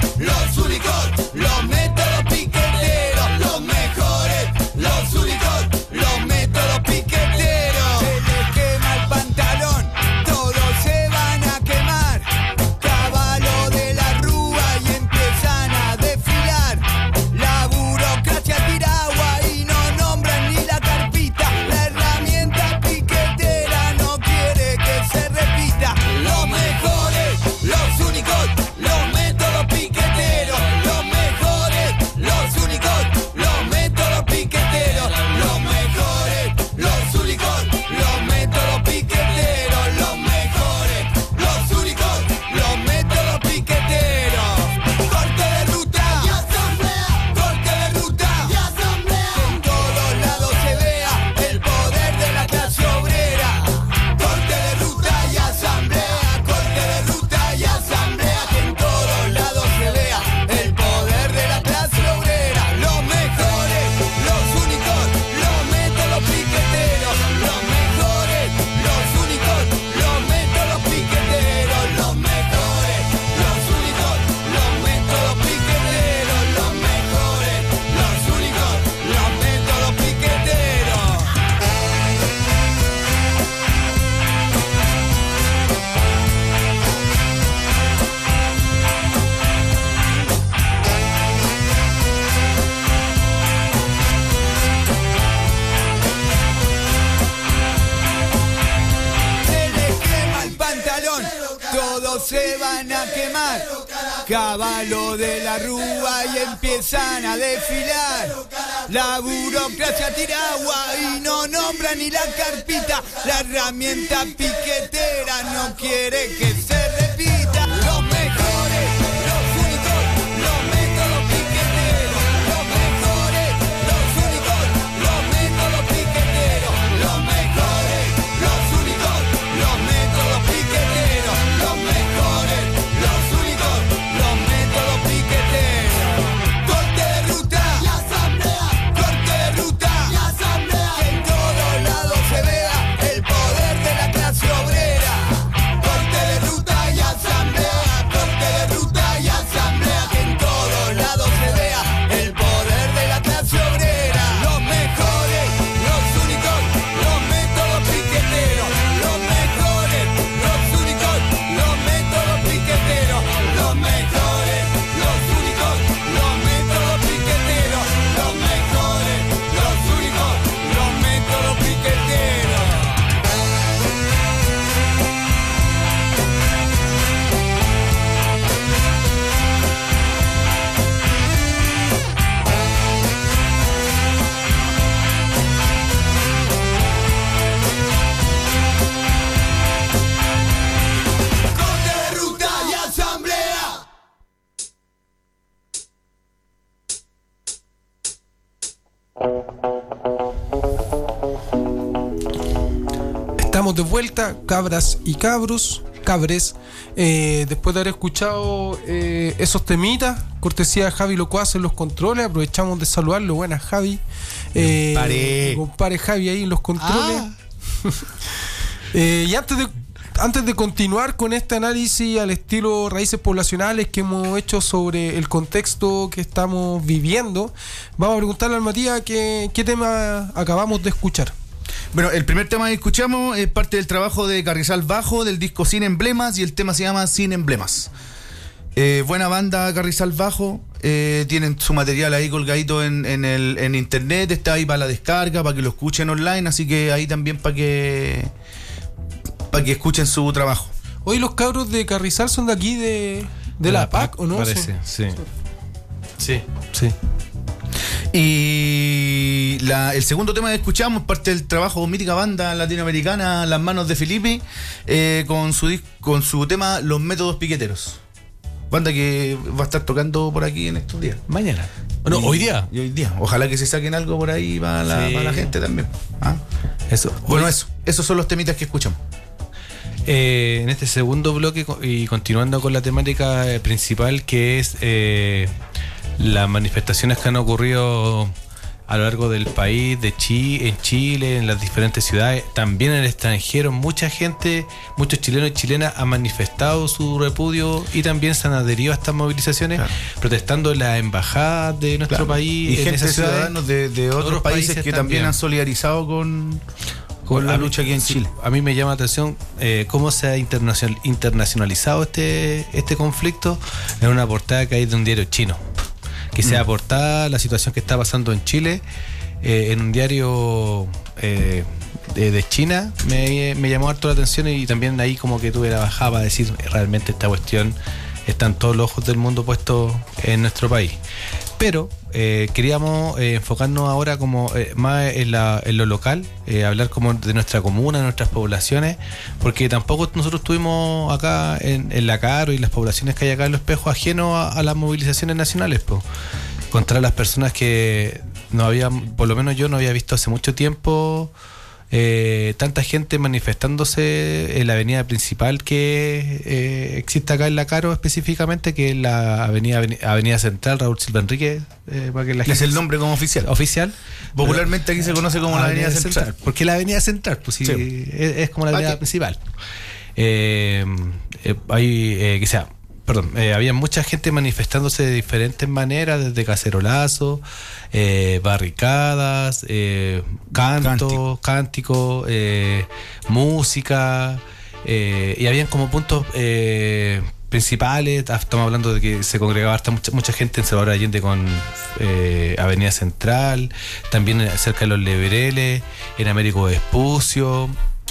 empiezan a quemar caballo de la rúa y empiezan a desfilar. La burocracia tira agua y no nombra ni la carpita. La herramienta piquetera no quiere que se repita. Los mejores, los únicos, los métodos piqueteros. Los mejores, los únicos, los métodos piqueteros. Los mejores, los únicos, los métodos piqueteros. Los mejores, los únicos, los métodos piqueteros. Corte de ruta y asamblea. Corte de ruta y asamblea. Que en todos lados se vea el poder de la clase obrera. Corte de ruta y asamblea. Corte de ruta y asamblea. Que en todos lados se vea el poder de la clase obrera. Los mejores, los únicos, los métodos piqueteros. Los mejores, los únicos, los métodos piqueteros. Los mejores, los únicos, los métodos piqueteros. Los mejores, los únicos, los métodos piqueteros. Corte de ruta y asamblea. Estamos de vuelta, cabras y cabros, cabres. Eh, después de haber escuchado eh, esos temitas, cortesía de Javi Locuaz en los controles, aprovechamos de saludarlo. Buenas, Javi. Eh, Compadre. compadre Javi ahí en los controles. Ah. Eh, y antes de, antes de continuar con este análisis al estilo raíces poblacionales que hemos hecho sobre el contexto que estamos viviendo, vamos a preguntarle al Matías qué, qué tema acabamos de escuchar. Bueno, el primer tema que escuchamos es parte del trabajo de Carrizal Bajo del disco Sin Emblemas y el tema se llama Sin Emblemas. Eh, buena banda Carrizal Bajo, eh, tienen su material ahí colgadito en, en, el, en internet, está ahí para la descarga, para que lo escuchen online, así que ahí también para que para que escuchen su trabajo. Hoy los cabros de Carrizal son de aquí de, de la, P A C, ¿o no? Parece, sí. Sí. Sí. Y la, el segundo tema que escuchamos, parte del trabajo de mítica banda latinoamericana Las Manos de Felipe, eh, con, su, dis- con su tema Los Métodos Piqueteros. Banda que va a estar tocando por aquí en estos días. Mañana. Bueno, Y- hoy día. Y hoy día. Ojalá que se saquen algo por ahí para la, Sí. para la gente también. ¿Ah? Eso. Bueno, Hoy- eso. Esos son los temitas que escuchamos. Eh, en este segundo bloque co- y continuando con la temática eh, principal, que es eh, las manifestaciones que han ocurrido a lo largo del país, de Chi, en Chile, en las diferentes ciudades, también en el extranjero, mucha gente, muchos chilenos y chilenas han manifestado su repudio y también se han adherido a estas movilizaciones, Claro. protestando en las embajadas de nuestro Claro. país, Y en gente, esas ciudades. ciudadanos de, de otros, Otros países, países que también también han solidarizado con, con la a mí- lucha aquí en sí, Chile. A mí me llama la atención eh, cómo se ha internacional- internacionalizado este, este conflicto en una portada que hay de un diario chino. Que sea Mm. portada la situación que está pasando en Chile eh, en un diario eh, de, de China me, me llamó harto la atención y también ahí como que tuve la bajada para decir realmente esta cuestión están todos los ojos del mundo puestos en nuestro país. Pero eh, queríamos eh, enfocarnos ahora como eh, más en, la, en lo local, eh, hablar como de nuestra comuna, de nuestras poblaciones, porque tampoco nosotros estuvimos acá en, en La Caro y las poblaciones que hay acá en Los Espejos ajenos a, a las movilizaciones nacionales, po, contra las personas que no había, por lo menos yo no había visto hace mucho tiempo. Eh, tanta gente manifestándose en la avenida principal que eh, existe acá en La Caro específicamente, que es la avenida avenida Central Raúl Silva Enrique, eh, para que la Que es gente el nombre como oficial. oficial. Popularmente aquí se conoce como la Avenida Central. ¿Por qué la avenida Central? Pues sí, Sí. es, es como la ¿Para avenida qué? principal. Eh, eh, hay, eh, que sea, perdón, eh, había mucha gente manifestándose de diferentes maneras, desde cacerolazo, eh, barricadas, eh, canto, Cántico. cántico, eh, música, eh, y habían como puntos eh, principales. Estamos hablando de que se congregaba harta, mucha, mucha gente en Salvador Allende con eh, Avenida Central, también cerca de los Lebreles, en Américo Vespucio.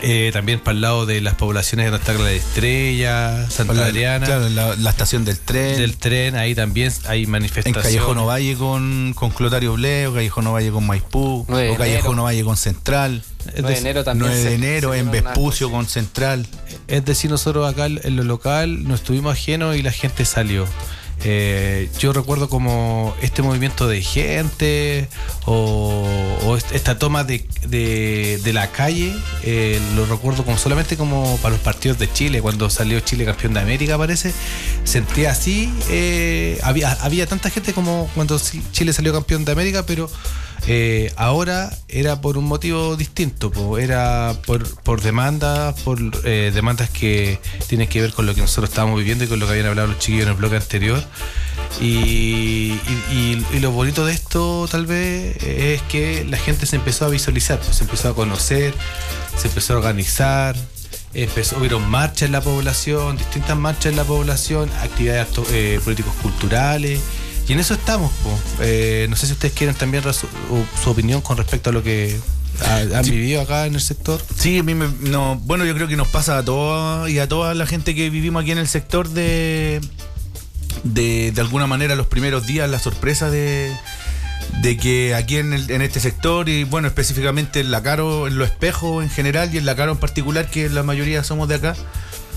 Eh, también para el lado de las poblaciones donde está la Estrella, Santa La- Adriana, Claro, la, la estación del tren. del tren, ahí también hay en manifestaciones. Callejón Ovalle con, con Clotario Bleo, Callejón Ovalle con Maipú, nueve de o Callejón enero. Ovalle con Central. Es nueve de enero también. nueve de se- enero se en dieron Vespucio hartos, con Central. Es decir, nosotros acá en lo local nos estuvimos ajenos y la gente salió. Eh, yo recuerdo como este movimiento de gente o, o est- esta toma de, de, de la calle, eh, lo recuerdo como solamente como para los partidos de Chile, cuando salió Chile campeón de América, parece. Sentía así, eh, había, había tanta gente como cuando Chile salió campeón de América, pero eh, ahora era por un motivo distinto, po. Era por, por demandas, por eh, demandas que tienen que ver con lo que nosotros estábamos viviendo y con lo que habían hablado los chiquillos en el bloque anterior. Y, y, y- y lo bonito de esto tal vez es que la gente se empezó a visualizar, pues, se empezó a conocer, se empezó a organizar. Empezó, hubieron marchas en la población, distintas marchas en la población, actividades eh, políticos culturales, y en eso estamos, po. Eh, no sé si ustedes quieren también dar su, su opinión con respecto a lo que ha- han Sí. vivido acá en el sector. Sí, a mí me, no, bueno, yo creo que nos pasa a todos y a toda la gente que vivimos aquí en el sector de, de, de alguna manera los primeros días, la sorpresa de, de que aquí en, el- en este sector y bueno, específicamente en La Caro, en Los Espejos en general y en La Caro en particular, que la mayoría somos de acá,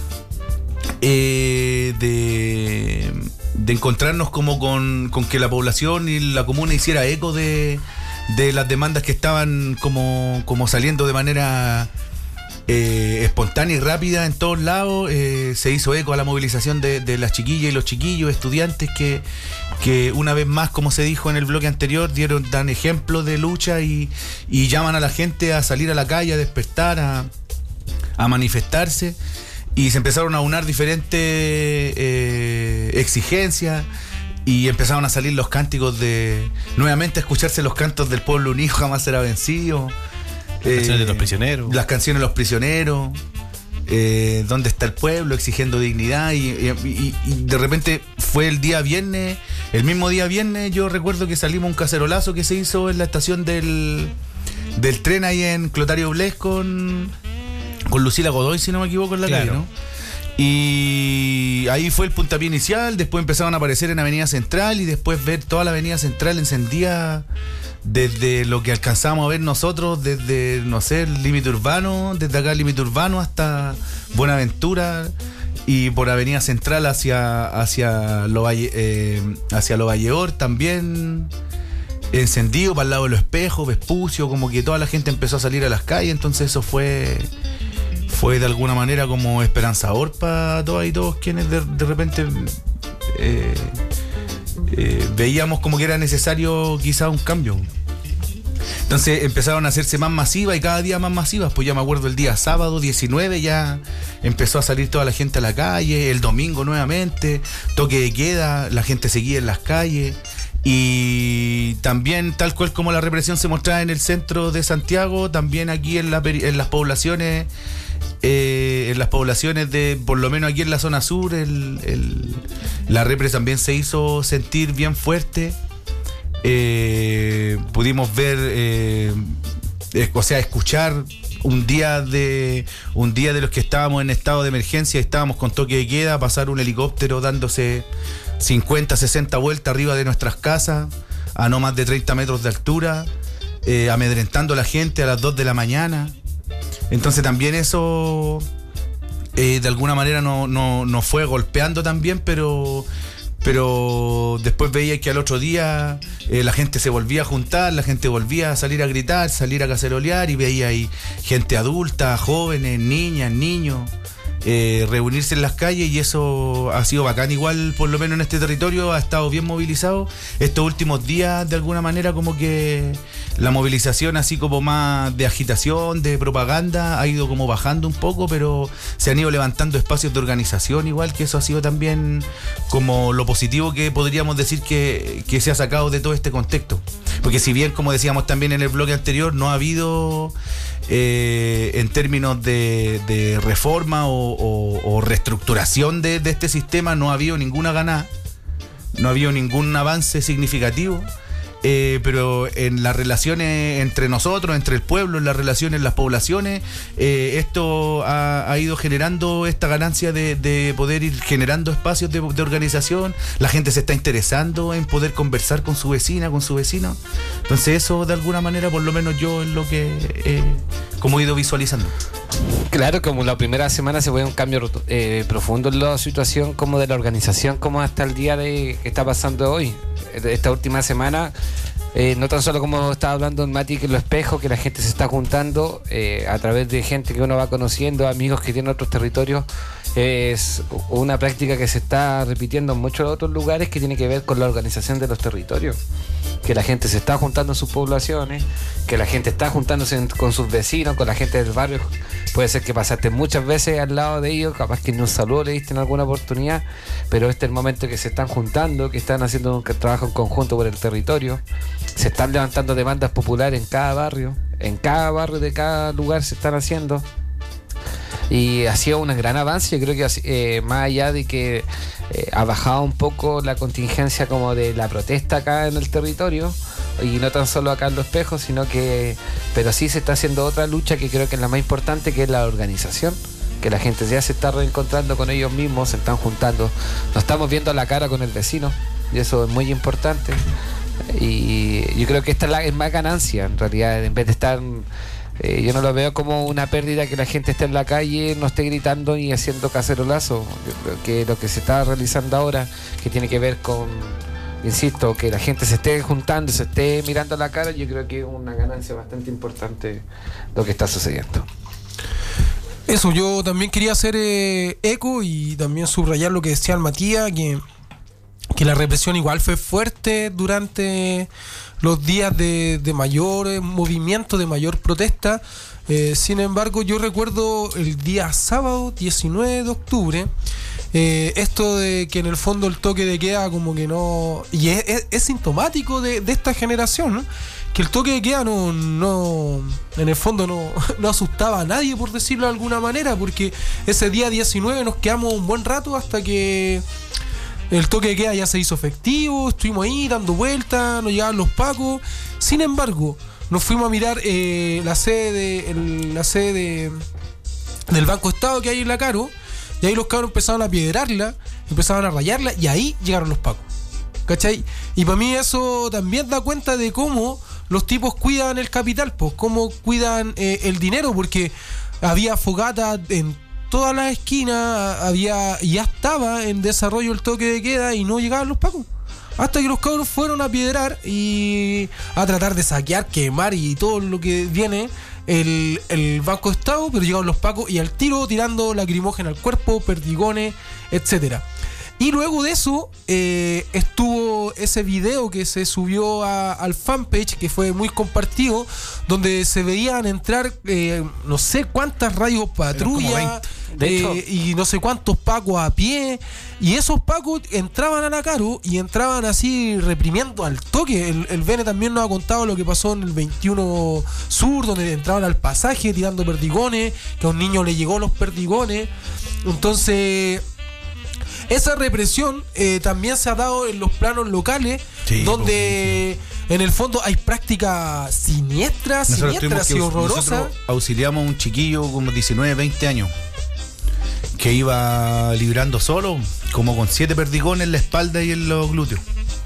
eh, de, de encontrarnos como con, con que la población y la comuna hiciera eco de, de las demandas que estaban como, como saliendo de manera eh, espontánea y rápida en todos lados. Eh, se hizo eco a la movilización de, de las chiquillas y los chiquillos, estudiantes que, que una vez más, como se dijo en el bloque anterior, dieron, dan ejemplo de lucha y, y llaman a la gente a salir a la calle, a despertar, a, a manifestarse. Y se empezaron a unar diferentes eh, exigencias y empezaron a salir los cánticos de... Nuevamente a escucharse los cantos del pueblo unido jamás será vencido. Las canciones de los prisioneros. Las canciones de los prisioneros. Eh, ¿Dónde está el pueblo? Exigiendo dignidad. Y, y- y- y de repente fue el día viernes. El mismo día viernes yo recuerdo que salimos a un cacerolazo que se hizo en la estación del, del tren ahí en Clotario Blés con... con Lucila Godoy, si no me equivoco, en la Claro. calle, ¿no? Y ahí fue el puntapié inicial, después empezaron a aparecer en Avenida Central y después ver toda la Avenida Central encendida desde lo que alcanzamos a ver nosotros, desde, no sé, el límite urbano, desde acá el límite urbano hasta Buenaventura y por Avenida Central hacia, hacia Lo Valle, eh, hacia Lo Valleor también encendido para el lado de Los Espejos, Vespucio, como que toda la gente empezó a salir a las calles, entonces eso fue fue de alguna manera como esperanzador para todas y todos quienes de, de repente eh, eh, veíamos como que era necesario quizá un cambio. Entonces empezaron a hacerse más masivas y cada día más masivas, pues ya me acuerdo el día sábado diecinueve ya empezó a salir toda la gente a la calle, el domingo nuevamente, toque de queda, la gente seguía en las calles. Y también, tal cual como la represión se mostraba en el centro de Santiago, también aquí en, la, peri- en las poblaciones, eh, en las poblaciones de, por lo menos aquí en la zona sur, el, el- la represión también se hizo sentir bien fuerte. Eh, pudimos ver, eh, eh, o sea, escuchar un día de un día de los que estábamos en estado de emergencia, estábamos con toque de queda, pasar un helicóptero dándose cincuenta, sesenta vueltas arriba de nuestras casas a no más de treinta metros de altura, eh, amedrentando a la gente a las dos de la mañana. Entonces también eso eh, de alguna manera no, no, nos fue golpeando también, pero pero después veía que al otro día eh, la gente se volvía a juntar, la gente volvía a salir a gritar, salir a cacerolear y veía ahí gente adulta, jóvenes, niñas, niños eh, reunirse en las calles, y eso ha sido bacán. Igual, por lo menos en este territorio ha estado bien movilizado estos últimos días. De alguna manera como que la movilización así como más de agitación, de propaganda, ha ido como bajando un poco, pero se han ido levantando espacios de organización igual, que eso ha sido también como lo positivo que podríamos decir que, que se ha sacado de todo este contexto. Porque si bien, como decíamos también en el bloque anterior, no ha habido eh, en términos de, de reforma o, o, o reestructuración de, de este sistema, no ha habido ninguna gana, no ha habido ningún avance significativo. eh, pero en las relaciones entre nosotros, entre el pueblo, en las relaciones, en las poblaciones, eh, esto ha, ha ido generando esta ganancia de, de poder ir generando espacios de, de organización. La gente se está interesando en poder conversar con su vecina, con su vecino. Entonces eso de alguna manera, por lo menos yo, es lo que eh, como he ido visualizando. Claro, como la primera semana se ve un cambio eh, profundo en la situación como de la organización, como hasta el día de que está pasando hoy. Esta última semana, eh, no tan solo como estaba hablando en Mati, que en los espejos, que la gente se está juntando eh, a través de gente que uno va conociendo, amigos que tienen otros territorios. Es una práctica que se está repitiendo en muchos otros lugares, que tiene que ver con la organización de los territorios, que la gente se está juntando en sus poblaciones, que la gente está juntándose en, con sus vecinos, con la gente del barrio. Puede ser que pasaste muchas veces al lado de ellos, capaz que ni un saludo le diste en alguna oportunidad, pero este es el momento que se están juntando, que están haciendo un trabajo en conjunto por el territorio. Se están levantando demandas populares en cada barrio, en cada barrio de cada lugar se están haciendo. Y ha sido un gran avance. Yo creo que eh, más allá de que eh, ha bajado un poco la contingencia como de la protesta acá en el territorio, y no tan solo acá en Los Espejos, sino que, pero sí se está haciendo otra lucha que creo que es la más importante, que es la organización, que la gente ya se está reencontrando con ellos mismos, se están juntando, nos estamos viendo a la cara con el vecino, y eso es muy importante. Y yo creo que esta es, la, es más ganancia, en realidad, en vez de estar... Eh, yo no lo veo como una pérdida que la gente esté en la calle, no esté gritando y haciendo cacerolazo. Yo creo que lo que se está realizando ahora, que tiene que ver con, insisto, que la gente se esté juntando, se esté mirando a la cara, yo creo que es una ganancia bastante importante lo que está sucediendo. Eso, yo también quería hacer eh, eco y también subrayar lo que decía el Matías, que, que la represión igual fue fuerte durante los días de, de mayor eh, movimiento, de mayor protesta. Eh, sin embargo, yo recuerdo el día sábado diecinueve de octubre, eh, esto de que en el fondo el toque de queda como que no... Y es, es, es sintomático de, de esta generación, ¿no? Que el toque de queda no, no en el fondo no, no asustaba a nadie, por decirlo de alguna manera, porque ese día diecinueve nos quedamos un buen rato hasta que el toque de queda ya se hizo efectivo, estuvimos ahí dando vueltas, nos llegaban los pacos. Sin embargo, nos fuimos a mirar eh, la sede de, el, la sede de, del Banco Estado que hay en la Caro, y ahí los cabros empezaron a piedrarla, empezaron a rayarla, y ahí llegaron los pacos, ¿cachai? Y para mí eso también da cuenta de cómo los tipos cuidan el capital, pues cómo cuidan eh, el dinero, porque había fogata en todas las esquinas, había, ya estaba en desarrollo el toque de queda y no llegaban los pacos. Hasta que los cabros fueron a piedrar y a tratar de saquear, quemar y todo lo que viene el, el Banco Estado, pero llegaron los pacos y al tiro tirando lacrimógena al cuerpo, perdigones, etcétera. Y luego de eso eh, estuvo ese video que se subió a, al fanpage, que fue muy compartido, donde se veían entrar eh, no sé cuántas radios patrulla eh, y no sé cuántos pacos a pie, y esos pacos entraban a la Caro y entraban así reprimiendo al toque. El, el Bene también nos ha contado lo que pasó en el veintiuno Sur, donde entraban al pasaje tirando perdigones, que a un niño le llegó los perdigones. Entonces esa represión eh, también se ha dado en los planos locales, sí, donde sí, en el fondo hay prácticas siniestras, nosotros siniestras y horrorosas. Nosotros auxiliamos a un chiquillo como diecinueve, veinte años que iba librando solo, como con siete perdigones en la espalda y en los glúteos.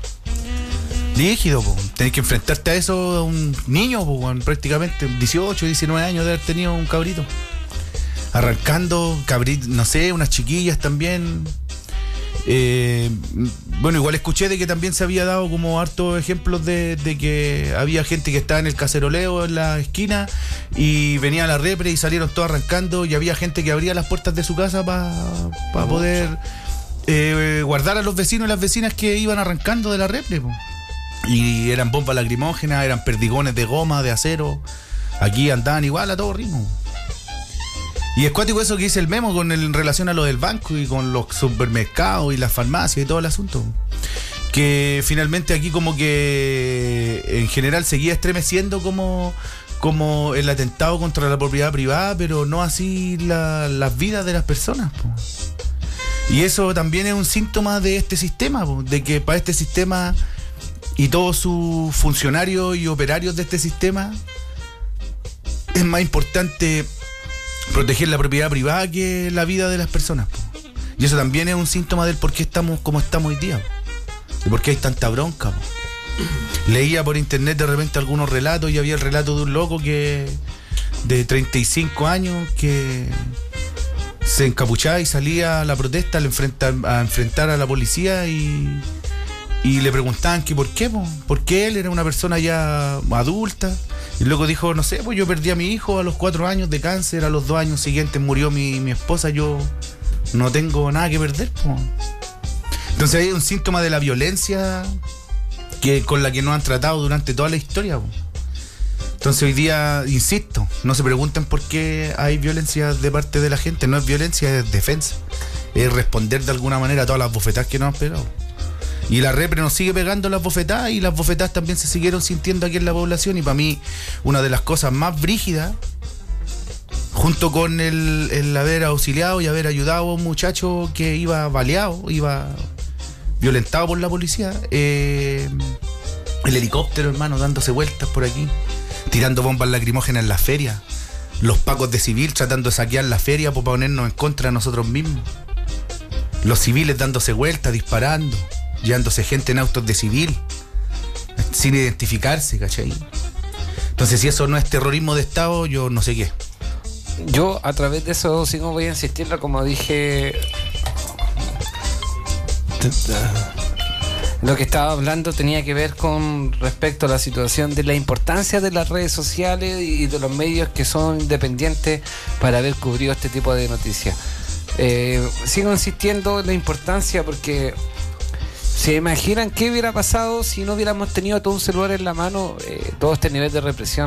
Lígido, po. Tenés que enfrentarte a eso, a un niño, po, prácticamente dieciocho, diecinueve años de haber tenido un cabrito. Arrancando, cabrit, no sé, unas chiquillas también. Eh, bueno, igual escuché de que también se había dado como hartos ejemplos de, de que había gente que estaba en el caceroleo en la esquina y venía a la repre y salieron todos arrancando, y había gente que abría las puertas de su casa para pa poder eh, guardar a los vecinos y las vecinas que iban arrancando de la repre, po. Y eran bombas lacrimógenas, eran perdigones de goma, de acero. Aquí andaban igual a todo ritmo. Y es cuático eso que dice el Memo con el, en relación a lo del banco y con los supermercados y las farmacias y todo el asunto. Que finalmente aquí como que en general seguía estremeciendo como, como el atentado contra la propiedad privada, pero no así la, las vidas de las personas, po. Y eso también es un síntoma de este sistema, po, de que para este sistema y todos sus funcionarios y operarios de este sistema, es más importante proteger la propiedad privada que la vida de las personas, po. Y eso también es un síntoma del por qué estamos como estamos hoy día, po. De por qué hay tanta bronca, po. Leía por internet de repente algunos relatos y había el relato de un loco que de treinta y cinco años que se encapuchaba y salía a la protesta al enfrentar, a enfrentar a la policía y, y le preguntaban que por qué, po, porque él era una persona ya adulta. Y el loco dijo, no sé, pues yo perdí a mi hijo a los cuatro años de cáncer, a los dos años siguientes murió mi, mi esposa, yo no tengo nada que perder, po. Entonces hay un síntoma de la violencia que, con la que nos han tratado durante toda la historia, po. Entonces hoy día, insisto, no se pregunten por qué hay violencia de parte de la gente. No es violencia, es defensa. Es responder de alguna manera a todas las bofetadas que nos han pegado. Y la repre nos sigue pegando las bofetadas y las bofetadas también se siguieron sintiendo aquí en la población. Y para mí, una de las cosas más brígidas, junto con el, el haber auxiliado y haber ayudado a un muchacho que iba baleado, iba violentado por la policía, eh, el helicóptero, hermano, dándose vueltas por aquí, tirando bombas lacrimógenas en la feria, los pacos de civil tratando de saquear la feria para ponernos en contra de nosotros mismos, los civiles dándose vueltas, disparando, llevándose gente en autos de civil sin identificarse, ¿cachai? Entonces, si eso no es terrorismo de Estado, yo no sé qué. Yo a través de eso sí voy a insistirlo, como dije, lo que estaba hablando tenía que ver con respecto a la situación de la importancia de las redes sociales y de los medios que son independientes para haber cubrido este tipo de noticias. Eh, sigo insistiendo en la importancia porque se imaginan qué hubiera pasado si no hubiéramos tenido todo un celular en la mano, eh, todo este nivel de represión.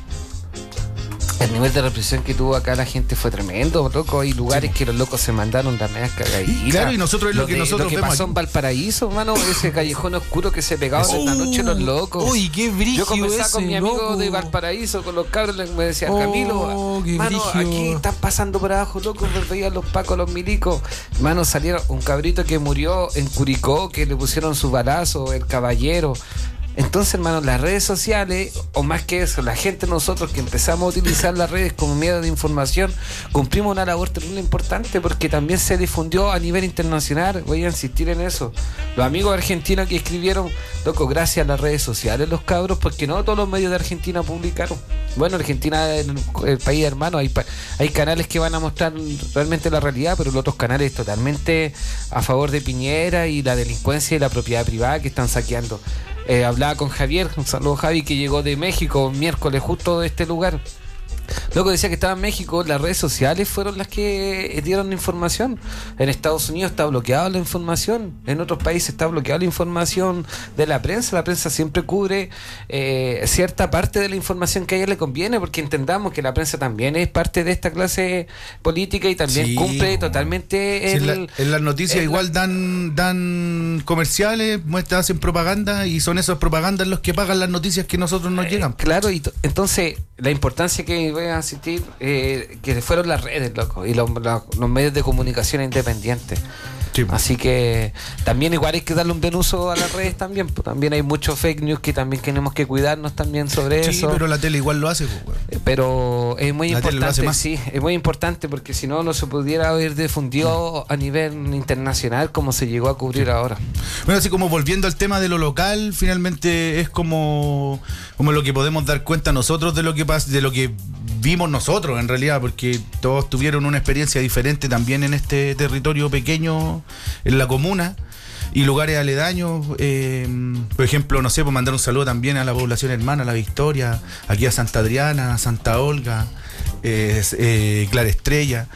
El nivel de represión que tuvo acá la gente fue tremendo, loco. Hay lugares sí, que los locos se mandaron la media cagadita. Claro, y nosotros es lo, lo que de, nosotros lo que vemos pasó aquí en Valparaíso, hermano, ese callejón oscuro que se pegaban oh, en la noche los locos. Uy, qué brígido. Yo conversaba ese, con mi amigo loco. de Valparaíso, con los cabros, me decían, oh, Camilo, mano, aquí están pasando por abajo, loco, veían los pacos, los milicos. Mano, salieron un cabrito que murió en Curicó, que le pusieron su balazo, el caballero. Entonces, hermano, las redes sociales, o más que eso, la gente, nosotros que empezamos a utilizar las redes como medio de información, cumplimos una labor terrible importante porque también se difundió a nivel internacional. Voy a insistir en eso. Los amigos argentinos que escribieron, loco, gracias a las redes sociales, los cabros, porque no todos los medios de Argentina publicaron. Bueno, Argentina es el país hermano, hay, hay canales que van a mostrar realmente la realidad, pero los otros canales totalmente a favor de Piñera y la delincuencia y la propiedad privada que están saqueando. Eh, hablaba con Javier, un saludo Javi, que llegó de México miércoles justo de este lugar. Loco decía que estaba en México, las redes sociales fueron las que dieron la información. En Estados Unidos está bloqueada la información, en otros países está bloqueada la información de la prensa. La prensa siempre cubre eh, cierta parte de la información que a ella le conviene, porque entendamos que la prensa también es parte de esta clase política y también sí, cumple totalmente el, sí, en, la, en las noticias el, igual dan dan comerciales, muestran, hacen propaganda y son esas propagandas los que pagan las noticias que nosotros nos eh, llegan. Claro, y t- entonces la importancia que voy a asistir, eh, que fueron las redes, loco, y los, los, los medios de comunicación independientes. Sí. Así que también igual hay que darle un buen uso a las redes también, pues también hay muchos fake news que también tenemos que cuidarnos también sobre sí, eso. Sí, pero la tele igual lo hace, pues, bueno. Pero es muy la importante, sí, es muy importante porque si no, no se pudiera haber difundido a nivel internacional como se llegó a cubrir sí. ahora. Bueno, así como volviendo al tema de lo local, finalmente es como, como lo que podemos dar cuenta nosotros de lo que pasa, de lo que vimos nosotros en realidad, porque todos tuvieron una experiencia diferente también en este territorio pequeño, en la comuna y lugares aledaños. Eh, por ejemplo, no sé, pues mandar un saludo también a la población hermana, a La Victoria, aquí a Santa Adriana, a Santa Olga, eh, eh, Clara Estrella.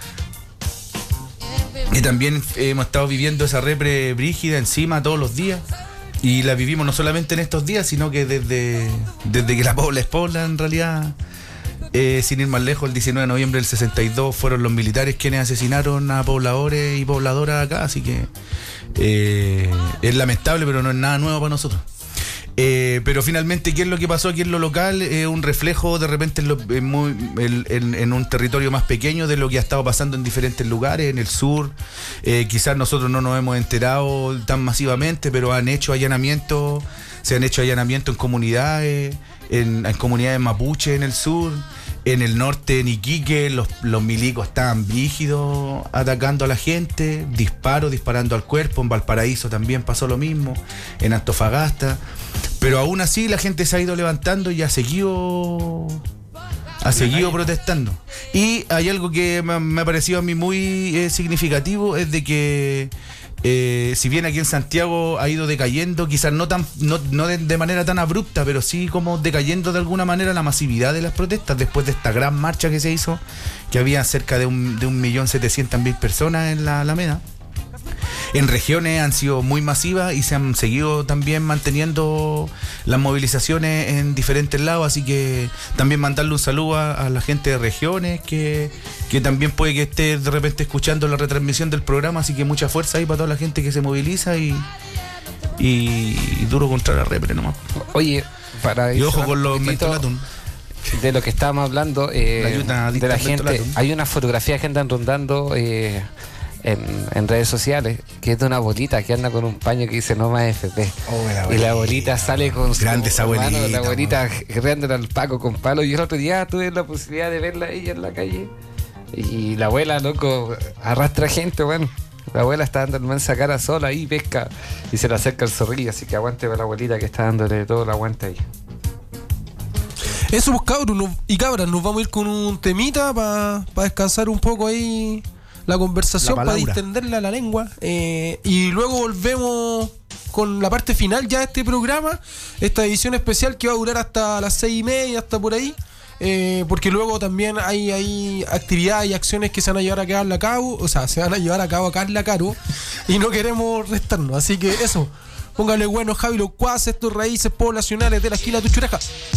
Y también hemos estado viviendo esa repre brígida encima todos los días. Y la vivimos no solamente en estos días, sino que desde, desde que la pobla es pobla, en realidad. Eh, sin ir más lejos, el diecinueve de noviembre del sesenta y dos fueron los militares quienes asesinaron a pobladores y pobladoras acá, así que eh, es lamentable, pero no es nada nuevo para nosotros. Eh, pero finalmente, ¿qué es lo que pasó aquí en lo local? Es eh, un reflejo de repente en, lo, en, muy, en, en, en un territorio más pequeño de lo que ha estado pasando en diferentes lugares, en el sur. Eh, quizás nosotros no nos hemos enterado tan masivamente, pero han hecho allanamientos se han hecho allanamientos en comunidades, en, en comunidades mapuche en el sur, en el norte, en Iquique, los, los milicos estaban brígidos atacando a la gente, disparos, disparando al cuerpo. En Valparaíso también pasó lo mismo, en Antofagasta. Pero aún así la gente se ha ido levantando y ha seguido... Ha seguido protestando. Y hay algo que me ha parecido a mí muy eh, significativo, es de que eh, si bien aquí en Santiago ha ido decayendo, quizás no tan no, no de, de manera tan abrupta, pero sí como decayendo de alguna manera la masividad de las protestas después de esta gran marcha que se hizo, que había cerca de un, de un millón setecientas mil personas en la Alameda. En regiones han sido muy masivas y se han seguido también manteniendo las movilizaciones en diferentes lados, así que también mandarle un saludo a, a la gente de regiones que, que también puede que esté de repente escuchando la retransmisión del programa, así que mucha fuerza ahí para toda la gente que se moviliza y, y, y duro contra la repre nomás. Oye, para y ojo con los mentolatum. De lo que estábamos hablando, eh, la de la gente, mentolatum. Hay unas fotografías que andan rondando eh, En, en redes sociales, que es de una abuelita que anda con un paño que dice no más F P. Oh, la y la abuelita sale con su grandes hermano, la abuelita guerreando al Paco con palo. Y el otro día tuve la posibilidad de verla a ella en la calle y la abuela, loco, arrastra gente, bueno. La abuela está dando el mansa cara sola ahí, pesca y se le acerca el zorrillo, así que aguante para la abuelita que está dándole todo el aguante ahí. Eso pues, cabros no, y cabras, nos vamos a ir con un temita para pa descansar un poco ahí la conversación, para distenderle a la lengua, eh, y luego volvemos con la parte final ya de este programa, esta edición especial que va a durar hasta las seis y media, hasta por ahí, eh, porque luego también hay, hay actividades y acciones que se van a llevar a cabo, a cabo, o sea, se van a llevar a cabo acá en la Caro, y no queremos restarnos, así que eso, póngale bueno Javi Locuaz, estos raíces poblacionales de la esquina Tuchureja.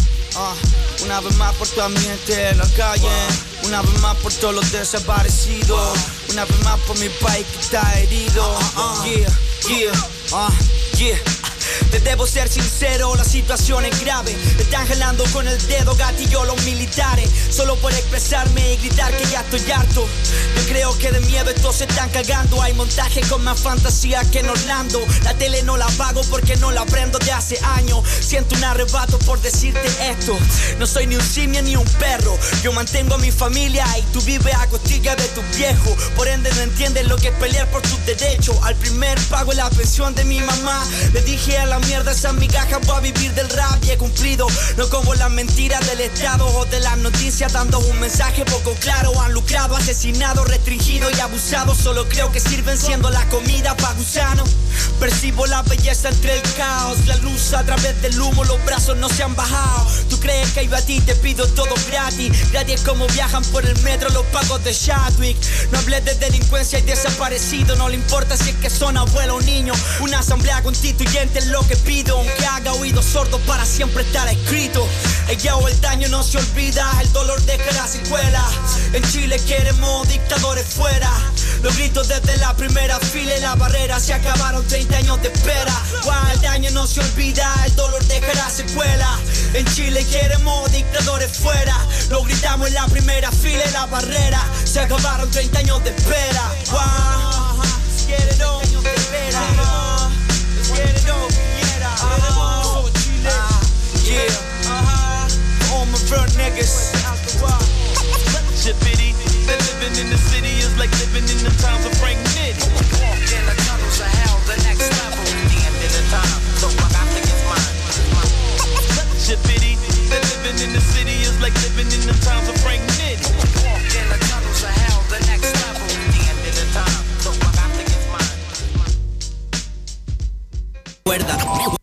Uh, una vez más por toda mi gente en la calle, una vez más por todos los desaparecidos, una vez más por mi país que está herido. uh, Yeah, yeah, uh, yeah. Te debo ser sincero, la situación es grave. Me están jalando con el dedo gatillo los militares, solo por expresarme y gritar que ya estoy harto. Yo creo que de miedo estos se están cagando. Hay montajes con más fantasía que en Orlando. La tele no la pago porque no la prendo de hace años. Siento un arrebato por decirte esto. No soy ni un simio ni un perro. Yo mantengo a mi familia y tú vives a costilla de tu viejo. Por ende no entiendes lo que es pelear por tus derechos. Al primer pago de la pensión de mi mamá le dije a la mierda esa migaja, voy a vivir del rap y he cumplido. No como las mentiras del Estado o de las noticias dando un mensaje poco claro. Han lucrado, asesinado, restringido y abusado. Solo creo que sirven siendo la comida pa' gusanos. Percibo la belleza entre el caos, la luz a través del humo, los brazos no se han bajado. Tú crees que iba a ti, te pido todo gratis. Gratis como viajan por el metro los pagos de Chadwick. No hablé de delincuencia y desaparecido, no le importa si es que son abuelo o niño. Una asamblea constituyente es lo que pido, aunque haga oídos sordos para siempre estar escrito. Ella o el daño no se olvida, el dolor deja la secuela. En Chile queremos dictadores fuera. Los gritos desde la primera fila y la barrera, se acabaron treinta años de espera. Wow, el daño no se olvida, el dolor deja la secuela. En Chile queremos dictadores fuera. Lo gritamos en la primera fila y la barrera, se acabaron treinta años de espera. Wow, let's get it on, let's get it on. Uh-huh. Uh, yeah, uh-huh. All my real niggas. Shippity, living in the city is like living in the times of Frank Nitty. Walk in the tunnels of hell, the next level. The end of the time, so I got to get mine. Shippity, living in the city is like living in the times of Frank Nitty. Walk in the tunnels of hell, the next level. The end of the time, so I got to get mine. Recuerda.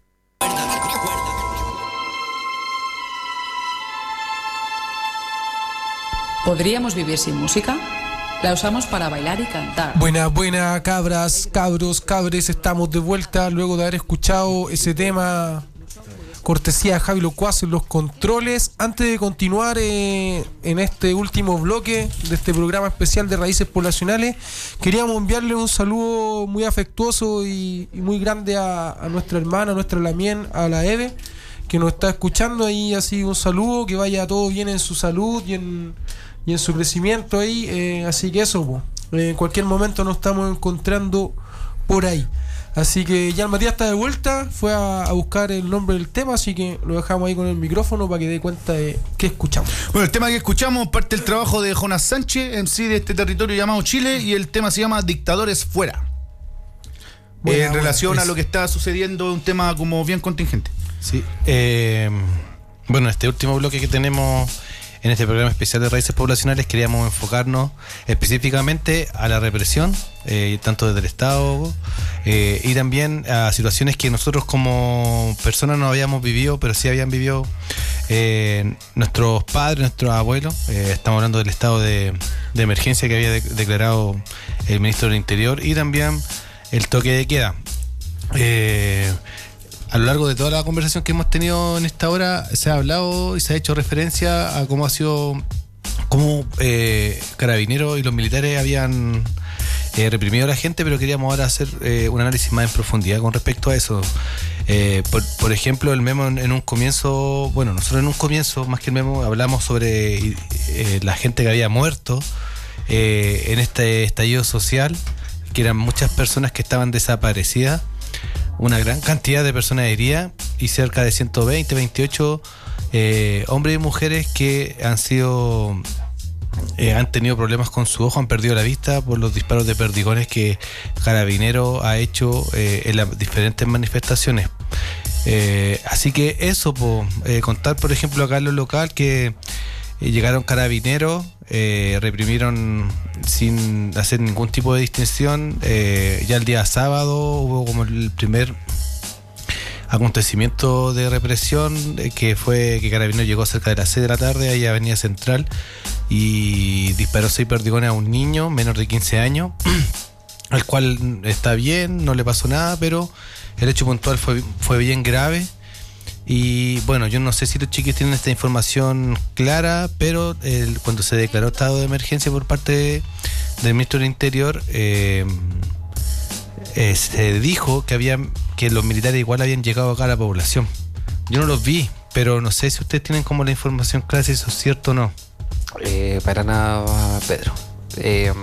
¿Podríamos vivir sin música? La usamos para bailar y cantar. Buena, buena, cabras, cabros, cabres. Estamos de vuelta luego de haber escuchado ese tema cortesía de Javi Locuaz en los controles. Antes de continuar eh, en este último bloque de este programa especial de Raíces Poblacionales, queríamos enviarle un saludo muy afectuoso y, y muy grande a, a nuestra hermana, a nuestra Lamien, a la Eve, que nos está escuchando ahí. Así un saludo, que vaya todo bien en su salud y en, y en su crecimiento ahí, eh, así que eso, pues, eh, en cualquier momento nos estamos encontrando por ahí. Así que ya el Matías está de vuelta, fue a, a buscar el nombre del tema, así que lo dejamos ahí con el micrófono para que dé cuenta de qué escuchamos. Bueno, el tema que escuchamos parte del trabajo de Jonas Sánchez, M C de este territorio llamado Chile, y el tema se llama Dictadores Fuera. Buena, eh, en buena, relación es. a lo que está sucediendo, un tema como bien contingente. Sí. Eh, bueno, este último bloque que tenemos en este programa especial de Raíces Poblacionales queríamos enfocarnos específicamente a la represión, eh, tanto desde el Estado eh, y también a situaciones que nosotros como personas no habíamos vivido, pero sí habían vivido eh, nuestros padres, nuestros abuelos. Eh, estamos hablando del estado de, de emergencia que había de, declarado el ministro del Interior y también el toque de queda. Eh, A lo largo de toda la conversación que hemos tenido en esta hora se ha hablado y se ha hecho referencia a cómo ha sido, cómo eh, Carabineros y los militares habían eh, reprimido a la gente, pero queríamos ahora hacer eh, un análisis más en profundidad con respecto a eso. Eh, por, por ejemplo, el memo en, en un comienzo, bueno, nosotros en un comienzo, más que el memo, hablamos sobre eh, la gente que había muerto eh, en este estallido social, que eran muchas personas que estaban desaparecidas. Una gran cantidad de personas heridas y cerca de ciento veinte, veintiocho eh, hombres y mujeres que han sido eh, han tenido problemas con su ojo, han perdido la vista por los disparos de perdigones que Carabineros ha hecho eh, en las diferentes manifestaciones. Eh, así que eso, po, eh, contar por ejemplo acá en lo local que eh, llegaron Carabineros, eh, reprimieron sin hacer ningún tipo de distinción. Eh, ya el día sábado hubo como el primer acontecimiento de represión, eh, que fue que Carabineros llegó cerca de las seis de la tarde ahí a Avenida Central y disparó seis perdigones a un niño menor de quince años, al cual está bien, no le pasó nada, pero el hecho puntual fue, fue bien grave. Y bueno, yo no sé si los chiquis tienen esta información clara, pero el, cuando se declaró estado de emergencia por parte de, del ministro del Interior, eh, eh, se dijo que había, que los militares igual habían llegado acá a la población. Yo no los vi, pero no sé si ustedes tienen como la información clara, si eso es cierto o no. Eh, para nada, Pedro. Eh,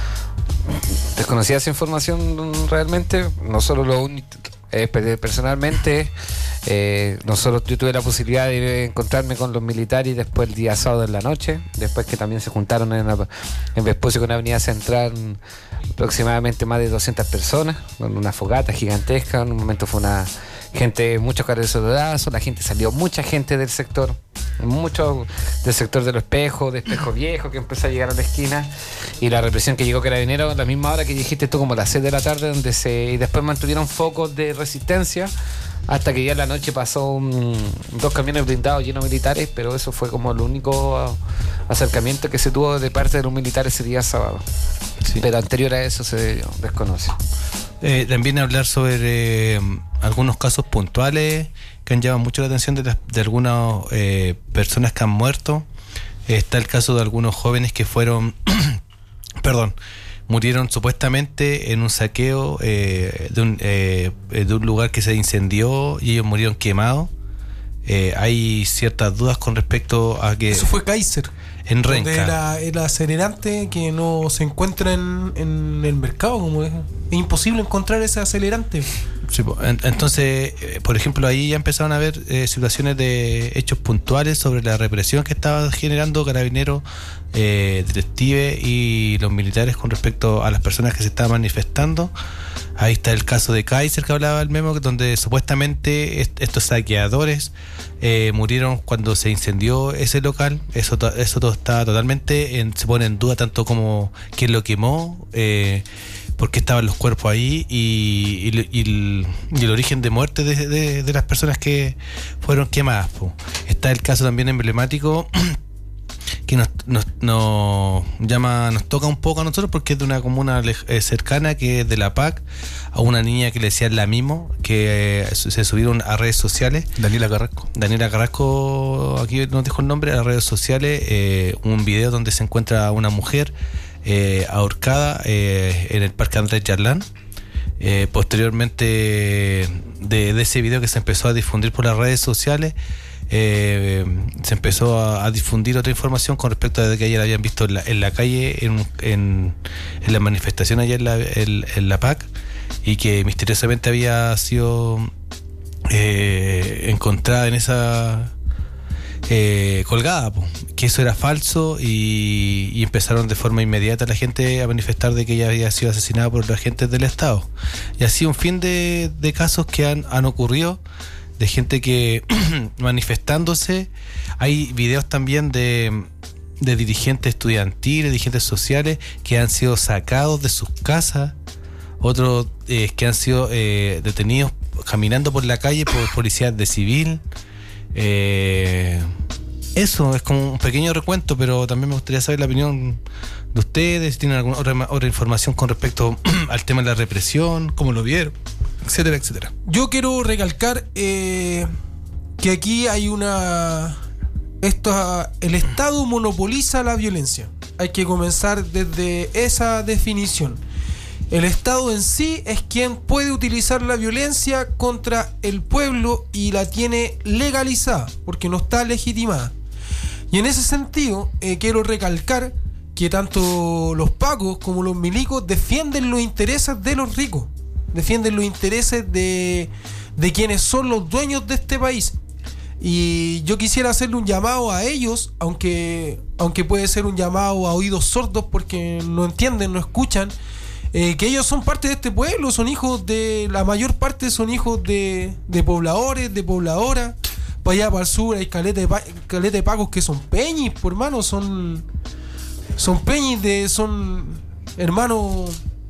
desconocía esa información realmente, no solo lo único. Eh, personalmente, eh, nosotros, yo tuve la posibilidad de encontrarme con los militares después el día sábado en la noche, después que también se juntaron en, la, en Vespucio con Avenida Central aproximadamente más de doscientas personas, con una fogata gigantesca. En un momento fue una gente, muchos carezodazos, la gente salió, mucha gente del sector, mucho del sector de los espejos, de Espejo Viejo, que empezó a llegar a la esquina, y la represión que llegó Carabineros a la misma hora que dijiste tú, como a las seis de la tarde, donde se y después mantuvieron focos de resistencia hasta que ya en la noche pasó un, dos camiones blindados llenos de militares, pero eso fue como el único acercamiento que se tuvo de parte de los militares ese día sábado. Sí. Pero anterior a eso se desconoce. Eh, también hablar sobre eh, algunos casos puntuales que han llamado mucho la atención de, las, de algunas eh, personas que han muerto. Eh, está el caso de algunos jóvenes que fueron, perdón, murieron supuestamente en un saqueo eh, de, un, eh, de un lugar que se incendió y ellos murieron quemados. Eh, hay ciertas dudas con respecto a que... Eso fue Kaiser. En Renca. Era, era acelerante que no se encuentra en, en el mercado, como es, es imposible encontrar ese acelerante. Sí, entonces, por ejemplo, ahí ya empezaron a haber eh, situaciones de hechos puntuales sobre la represión que estaba generando Carabineros, eh, detectives y los militares con respecto a las personas que se estaban manifestando. Ahí está el caso de Kaiser que hablaba el memo, donde supuestamente est- estos saqueadores eh, murieron cuando se incendió ese local. Eso, to- eso todo está totalmente en, se pone en duda, tanto como quién lo quemó, eh, por qué estaban los cuerpos ahí y, y, y, el, y el origen de muerte de, de, de las personas que fueron quemadas, po. Está el caso también emblemático que nos, nos, nos llama, nos toca un poco a nosotros porque es de una comuna eh, cercana, que es de La P A C, a una niña que le decían la Mimo, que eh, se subieron a redes sociales. Daniela Carrasco. Daniela Carrasco, aquí nos dijo el nombre, a las redes sociales, eh, un video donde se encuentra una mujer eh, ahorcada eh, en el Parque Andrés Yarlán. Eh, posteriormente de, de ese video que se empezó a difundir por las redes sociales, Eh, se empezó a, a difundir otra información con respecto a que ayer habían visto en la, en la calle, en, en, en la manifestación ayer en la, en, en la P A C, y que misteriosamente había sido eh, encontrada en esa eh, colgada, po, que eso era falso, y, y empezaron de forma inmediata la gente a manifestar de que ella había sido asesinada por los agentes del Estado. Y así un fin de, de casos que han, han ocurrido, de gente que manifestándose. Hay videos también de, de dirigentes estudiantiles, dirigentes sociales que han sido sacados de sus casas, otros eh, que han sido eh, detenidos caminando por la calle por policías de civil. Eh, eso es como un pequeño recuento, pero también me gustaría saber la opinión de ustedes, si tienen alguna otra, otra información con respecto al tema de la represión, cómo lo vieron, etcétera, etcétera. Yo quiero recalcar eh, que aquí hay una... Esto, el Estado monopoliza la violencia. Hay que comenzar desde esa definición. El Estado en sí es quien puede utilizar la violencia contra el pueblo y la tiene legalizada, porque no está legitimada. Y en ese sentido, eh, quiero recalcar que tanto los pacos como los milicos defienden los intereses de los ricos, defienden los intereses de, de quienes son los dueños de este país. Y yo quisiera hacerle un llamado a ellos, aunque, aunque puede ser un llamado a oídos sordos porque no entienden, no escuchan, eh, que ellos son parte de este pueblo, son hijos de, la mayor parte son hijos de, de pobladores, de pobladoras. Para allá, para el sur, hay caleta de, pa, caleta de pacos que son peñis, por hermano, son, son peñis, de, son hermanos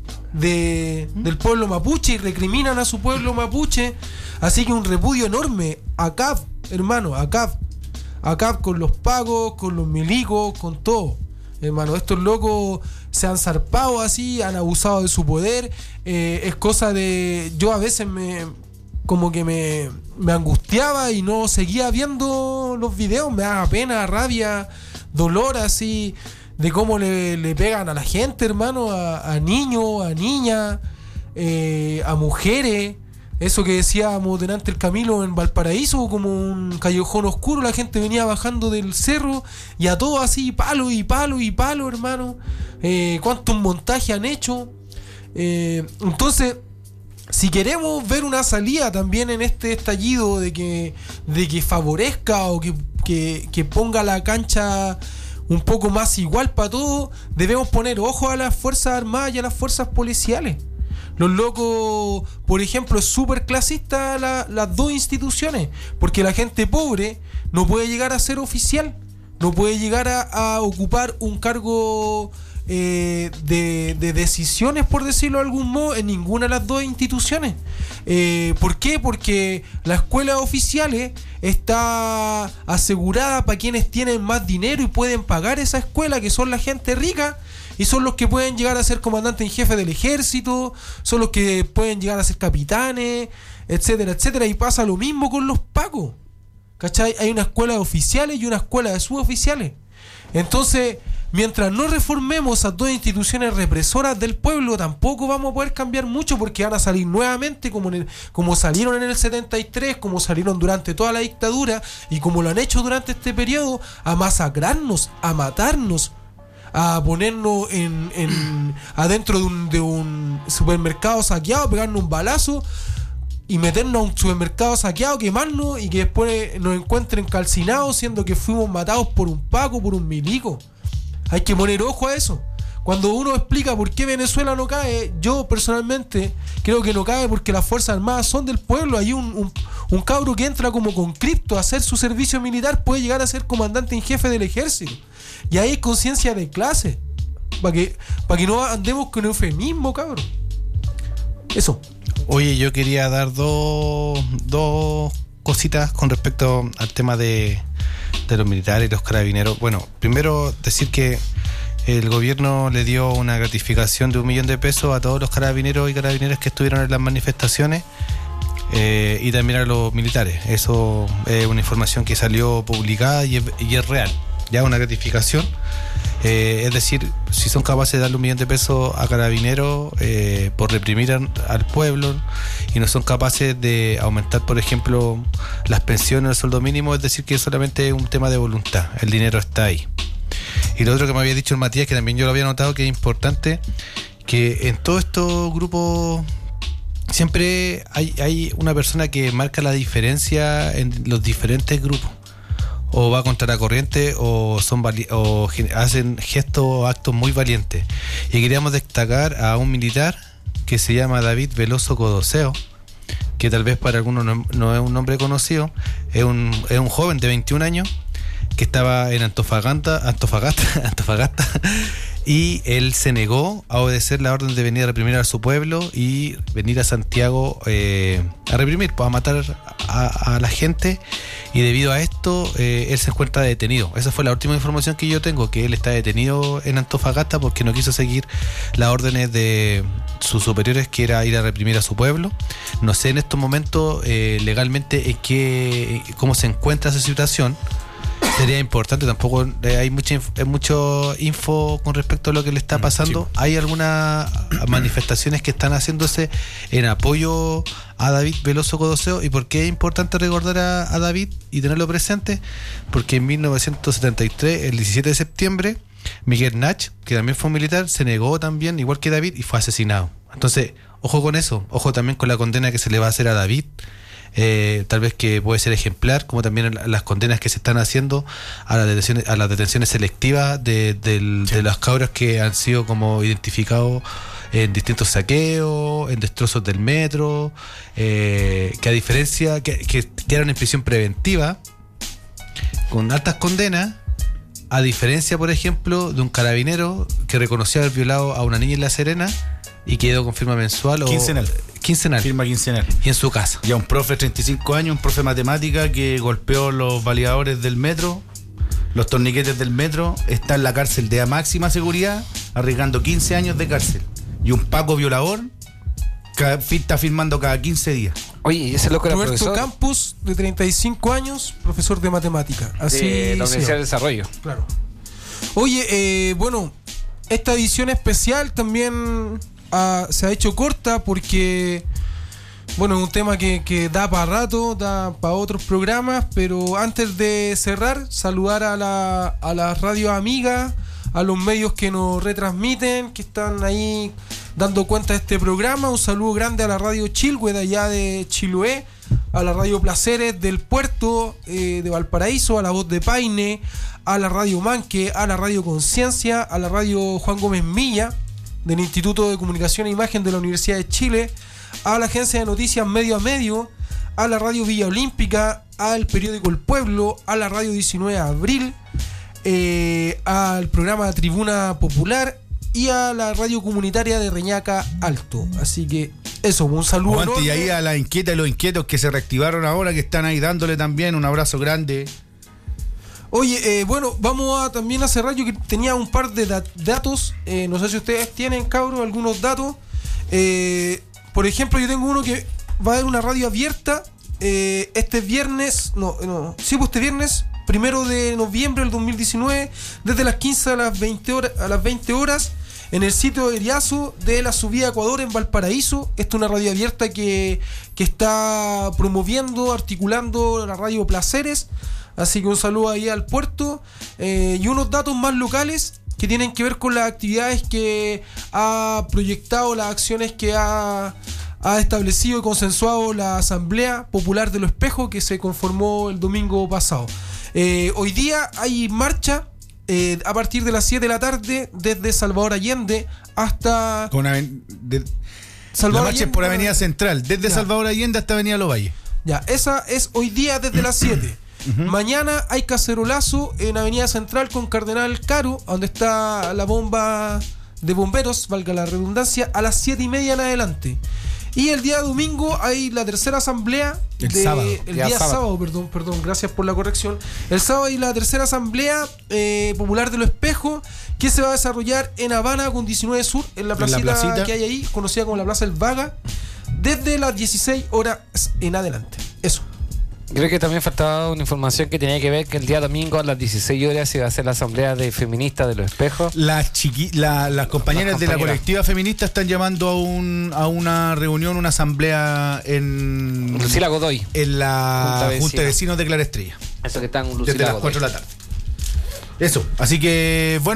de, del pueblo mapuche y recriminan a su pueblo mapuche. Así que un repudio enorme a C A P, hermano, a C A P. A C A P con los pagos, con los milicos, con todo. Hermano, estos locos se han zarpado así, han abusado de su poder. Eh, es cosa de... Yo a veces me... como que me, me angustiaba y no seguía viendo los videos. Me daba pena, rabia, dolor así, de cómo le, le pegan a la gente, hermano, a, a niños, a niñas, eh, a mujeres. Eso que decíamos delante el Camilo en Valparaíso, como un callejón oscuro, la gente venía bajando del cerro y a todo así, palo y palo y palo, hermano. Eh, ¿Cuántos montajes han hecho? Eh, entonces, si queremos ver una salida también en este estallido de que, de que favorezca o que, que, que ponga la cancha un poco más igual para todos, debemos poner ojo a las Fuerzas Armadas y a las fuerzas policiales. Los locos, por ejemplo, es súper clasista la, las dos instituciones, porque la gente pobre no puede llegar a ser oficial, no puede llegar a, a ocupar un cargo eh, de, de decisiones, por decirlo de algún modo, en ninguna de las dos instituciones. Eh, ¿Por qué? Porque la escuela oficiales está asegurada para quienes tienen más dinero y pueden pagar esa escuela, que son la gente rica. Y son los que pueden llegar a ser comandantes en jefe del ejército, son los que pueden llegar a ser capitanes, etcétera, etcétera. Y pasa lo mismo con los pacos, ¿cachai? Hay una escuela de oficiales y una escuela de suboficiales. Entonces, mientras no reformemos esas dos instituciones represoras del pueblo, tampoco vamos a poder cambiar mucho, porque van a salir nuevamente como, en el, como salieron en el setenta y tres, como salieron durante toda la dictadura y como lo han hecho durante este periodo, a masacrarnos, a matarnos, a ponernos en, en adentro de un, de un supermercado saqueado, pegarnos un balazo y meternos a un supermercado saqueado, quemarnos y que después nos encuentren calcinados, siendo que fuimos matados por un paco, por un milico. Hay que poner ojo a eso. Cuando uno explica por qué Venezuela no cae, yo personalmente creo que no cae porque las Fuerzas Armadas son del pueblo. Hay un, un, un cabro que entra como conscripto a hacer su servicio militar, puede llegar a ser comandante en jefe del ejército. Y ahí hay conciencia de clase, para que, para que no andemos con eufemismo, cabrón. Eso. Oye, yo quería dar dos, dos cositas con respecto al tema de, de los militares y los carabineros. Bueno, primero decir que el gobierno le dio una gratificación de un millón de pesos a todos los carabineros y carabineras que estuvieron en las manifestaciones, eh, y también a los militares. Eso es una información que salió publicada y es, y es real. Ya una gratificación, eh, es decir, si son capaces de darle un millón de pesos a carabineros eh, por reprimir a, al pueblo, y no son capaces de aumentar, por ejemplo, las pensiones o el sueldo mínimo, es decir, que es solamente un tema de voluntad, el dinero está ahí. Y lo otro que me había dicho el Matías, que también yo lo había notado, que es importante, que en todos estos grupos siempre hay, hay una persona que marca la diferencia en los diferentes grupos. O va contra la corriente o son vali- o gen- hacen gestos o actos muy valientes. Y queríamos destacar a un militar que se llama David Veloso Codoseo, que tal vez para algunos no, no es un nombre conocido. Es un, es un joven de veintiún años que estaba en Antofagasta, Antofagasta, Antofagasta y él se negó a obedecer la orden de venir a reprimir a su pueblo y venir a Santiago eh, a reprimir, pues, a matar a, a la gente, y debido a esto eh, él se encuentra detenido. Esa fue la última información que yo tengo, que él está detenido en Antofagasta porque no quiso seguir las órdenes de sus superiores, que era ir a reprimir a su pueblo. No sé en estos momentos eh, legalmente en qué, cómo se encuentra esa situación. Sería importante, tampoco eh, hay mucha inf- mucho info con respecto a lo que le está pasando. Sí. Hay algunas manifestaciones que están haciéndose en apoyo a David Veloso Codoseo. ¿Y por qué es importante recordar a, a David y tenerlo presente? Porque en mil novecientos setenta y tres, el diecisiete de septiembre, Miguel Nach, que también fue un militar, se negó también, igual que David, y fue asesinado. Entonces, ojo con eso, ojo también con la condena que se le va a hacer a David. Eh, tal vez que puede ser ejemplar, como también las condenas que se están haciendo a las detenciones, a las detenciones selectivas de, de, sí. de los cabros que han sido como identificados en distintos saqueos, en destrozos del metro, eh, que a diferencia que, que quedaron en prisión preventiva con altas condenas, a diferencia, por ejemplo, de un carabinero que reconoció haber violado a una niña en La Serena y quedó con firma mensual o quincenal. Quincenal. Firma quincenal. Y en su casa. Y a un profe de treinta y cinco años, un profe de matemática que golpeó los validadores del metro, los torniquetes del metro, está en la cárcel de máxima seguridad, arriesgando quince años de cárcel. Y un Paco violador cada, está firmando cada quince días. Oye, ese loco era Roberto profesor Campos, de treinta y cinco años, profesor de matemática. Así de la Universidad sí. del Desarrollo. Claro. Oye, eh, bueno, esta edición especial también ah, se ha hecho corta porque, bueno, es un tema que, que da para rato, da para otros programas, pero antes de cerrar, saludar a la, a las radios amigas, a los medios que nos retransmiten, que están ahí dando cuenta de este programa. Un saludo grande a la radio Chilhue de allá de Chiloé, a la radio Placeres del puerto eh, de Valparaíso, a la Voz de Paine, a la radio Manque, a la radio Conciencia, a la radio Juan Gómez Milla del Instituto de Comunicación e Imagen de la Universidad de Chile, a la agencia de noticias Medio a Medio, a la radio Villa Olímpica, al periódico El Pueblo, a la radio diecinueve de abril, eh, al programa Tribuna Popular y a la radio comunitaria de Reñaca Alto. Así que eso, un saludo Aguante, enorme. y ahí a la inquieta y los inquietos que se reactivaron ahora, que están ahí dándole también un abrazo grande. Oye, eh, bueno, vamos a también a cerrar. Yo que tenía un par de dat- datos, eh, no sé si ustedes tienen, cabros, algunos datos. Eh, por ejemplo, yo tengo uno que va a haber una radio abierta eh, este viernes, no, no, sí, pues este viernes, primero de noviembre del dos mil diecinueve, desde las quince a las veinte horas, a las veinte horas, en el sitio de Eriazo de la Subida Ecuador en Valparaíso. Esta es una radio abierta que, que está promoviendo, articulando la radio Placeres. Así que un saludo ahí al puerto. Eh, y unos datos más locales que tienen que ver con las actividades que ha proyectado, las acciones que ha, ha establecido y consensuado la Asamblea Popular de Lo Espejo, que se conformó el domingo pasado. Eh, hoy día hay marcha eh, a partir de las siete de la tarde desde Salvador Allende hasta... Con aven- de, Salvador la marcha es por Avenida Central, desde Ya. Salvador Allende hasta Avenida Los Valles. Ya, esa es hoy día desde las siete. Uh-huh. Mañana hay cacerolazo en Avenida Central con Cardenal Caro, donde está la bomba de bomberos, valga la redundancia, a las siete y media en adelante. Y el día domingo hay la tercera asamblea. El de, sábado. El Día día sábado. sábado, perdón, perdón, gracias por la corrección. El sábado hay la tercera asamblea eh, popular de Lo Espejo, que se va a desarrollar en Habana con diecinueve Sur, en la En la placita, placita. que hay ahí, conocida como la Plaza El Vaga, desde las dieciséis horas en adelante. Eso. Creo que también faltaba una información que tenía que ver que el día domingo a las dieciséis horas se iba a hacer la asamblea de feministas de Los Espejos. Las chiqui, la, las compañeras Las de la compañeras. colectiva feminista están llamando a un a una reunión, una asamblea en Lucila Godoy. en la Junta de Junta de Vecinos. Vecinos de Clara Estrella. Eso que están Desde Lucila las Godoy. cuatro de la tarde. Eso, así que bueno,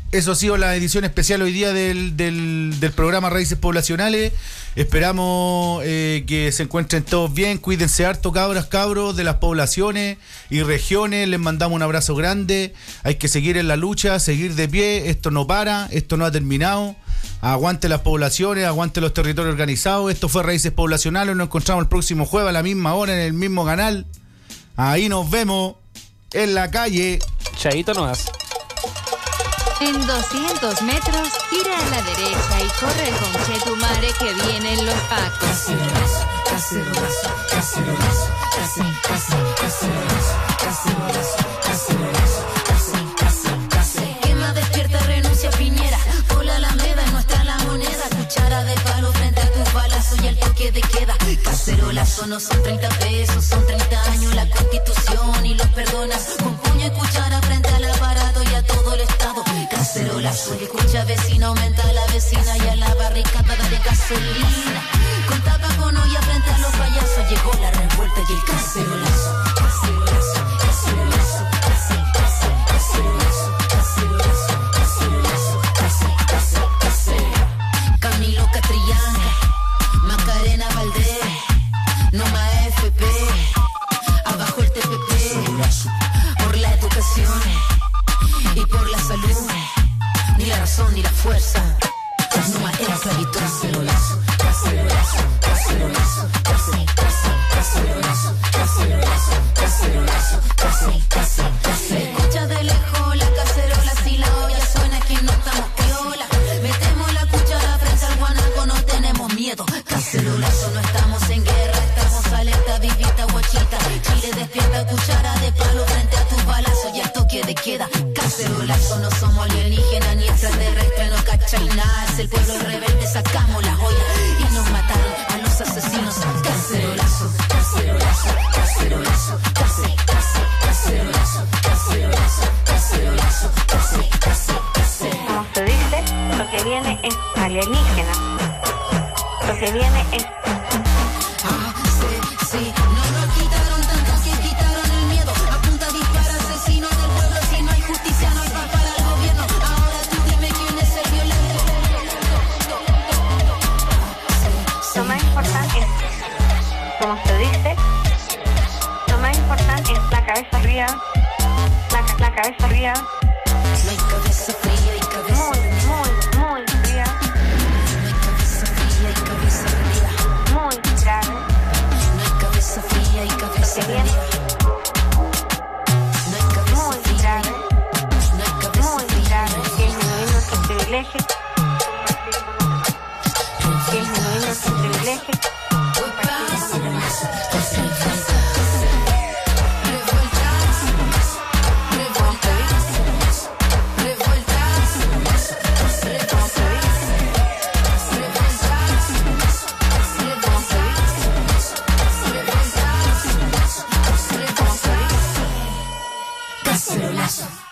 Eso ha sido la edición especial hoy día del, del, del programa Raíces Poblacionales. Esperamos eh, que se encuentren todos bien. Cuídense harto, cabras, cabros de las poblaciones y regiones. Les mandamos un abrazo grande. Hay que seguir en la lucha, seguir de pie. Esto no para, esto no ha terminado. Aguante las poblaciones, aguante los territorios organizados. Esto fue Raíces Poblacionales. Nos encontramos el próximo jueves a la misma hora en el mismo canal. Ahí nos vemos en la calle. Chaito nomás. En doscientos metros, gira a la derecha y corre con Chetumare que vienen los pacos. Cacerolazo, cacerolazo, cacerolazo, cacerolazo, cacerolazo, cacerolazo, cacerolazo, cacerolazo. Quema, despierta, renuncia, Piñera. Por la Alameda, no está la moneda. Cuchara de palo frente a tus balazos y el toque de queda. Cacerolazo no son treinta pesos, son treinta años la Constitución y los perdonas. Con puño y cuchara frente al aparato y a todo el Estado. Cacerolazo, y escucha vecino, aumenta a la vecina y a la barricada de gasolina. Con tabaco no y frente a los payasos llegó la revuelta y el cacerolazo. Cacerolazo, cacerolazo, cacerolazo, cacerolazo, cacerolazo, cacerolazo, cacerolazo, cacerolazo. Camilo Catrillán, Macarena Valdés, Noma F P, abajo el T P P, por la educación y por la salud, ni la razón ni la fuerza, no más era esclavitud. Cacerolazo, cacerolazo, cacerolazo, cacerolazo, cacerolazo, cacerolazo, cacerolazo, cacerolazo, cacerolazo. Escucha de lejos la cacerola, si la olla suena que no estamos piola. Metemos la cuchara frente al guanaco, no tenemos miedo. Cacerolazo, no estamos en guerra, estamos alerta, vivita, guachita. Chile despierta, cuchara de palo frente a tus balazos y al toque de queda. Cacerolazo, no somos alienígenas ni extraterrestres, no cacháis nada. Es el pueblo rebelde, sacamos la joya y nos mataron a los asesinos. Cacerolazo, cacerolazo, cacerolazo, cacerolazo, cacerolazo, cacerolazo, cacerolazo, cacerolazo, cacerolazo. Como se dice, lo que viene es alienígena. Lo que viene es... Ah, sí, sí, no nos quitaron tanto que quitaron el miedo. Apunta, dispara, asesino del pueblo. Si no hay justicia, no hay paz para el gobierno. Ahora tú dime quién es el violento. Lo más importante es, como se dice, lo más importante es la cabeza arriba, la, la cabeza arriba. No hay cabeza fría y cabeza muy, muy, muy fría. No hay cabeza fría y cabeza fría. Muy grave. No hay cabeza fría y cabeza fría. No hay cabeza muy fría. grave. No hay cabeza muy fría. grave. Que disminuir nuestros privilegios. Que disminuir nuestros privilegios. Cacerolazo.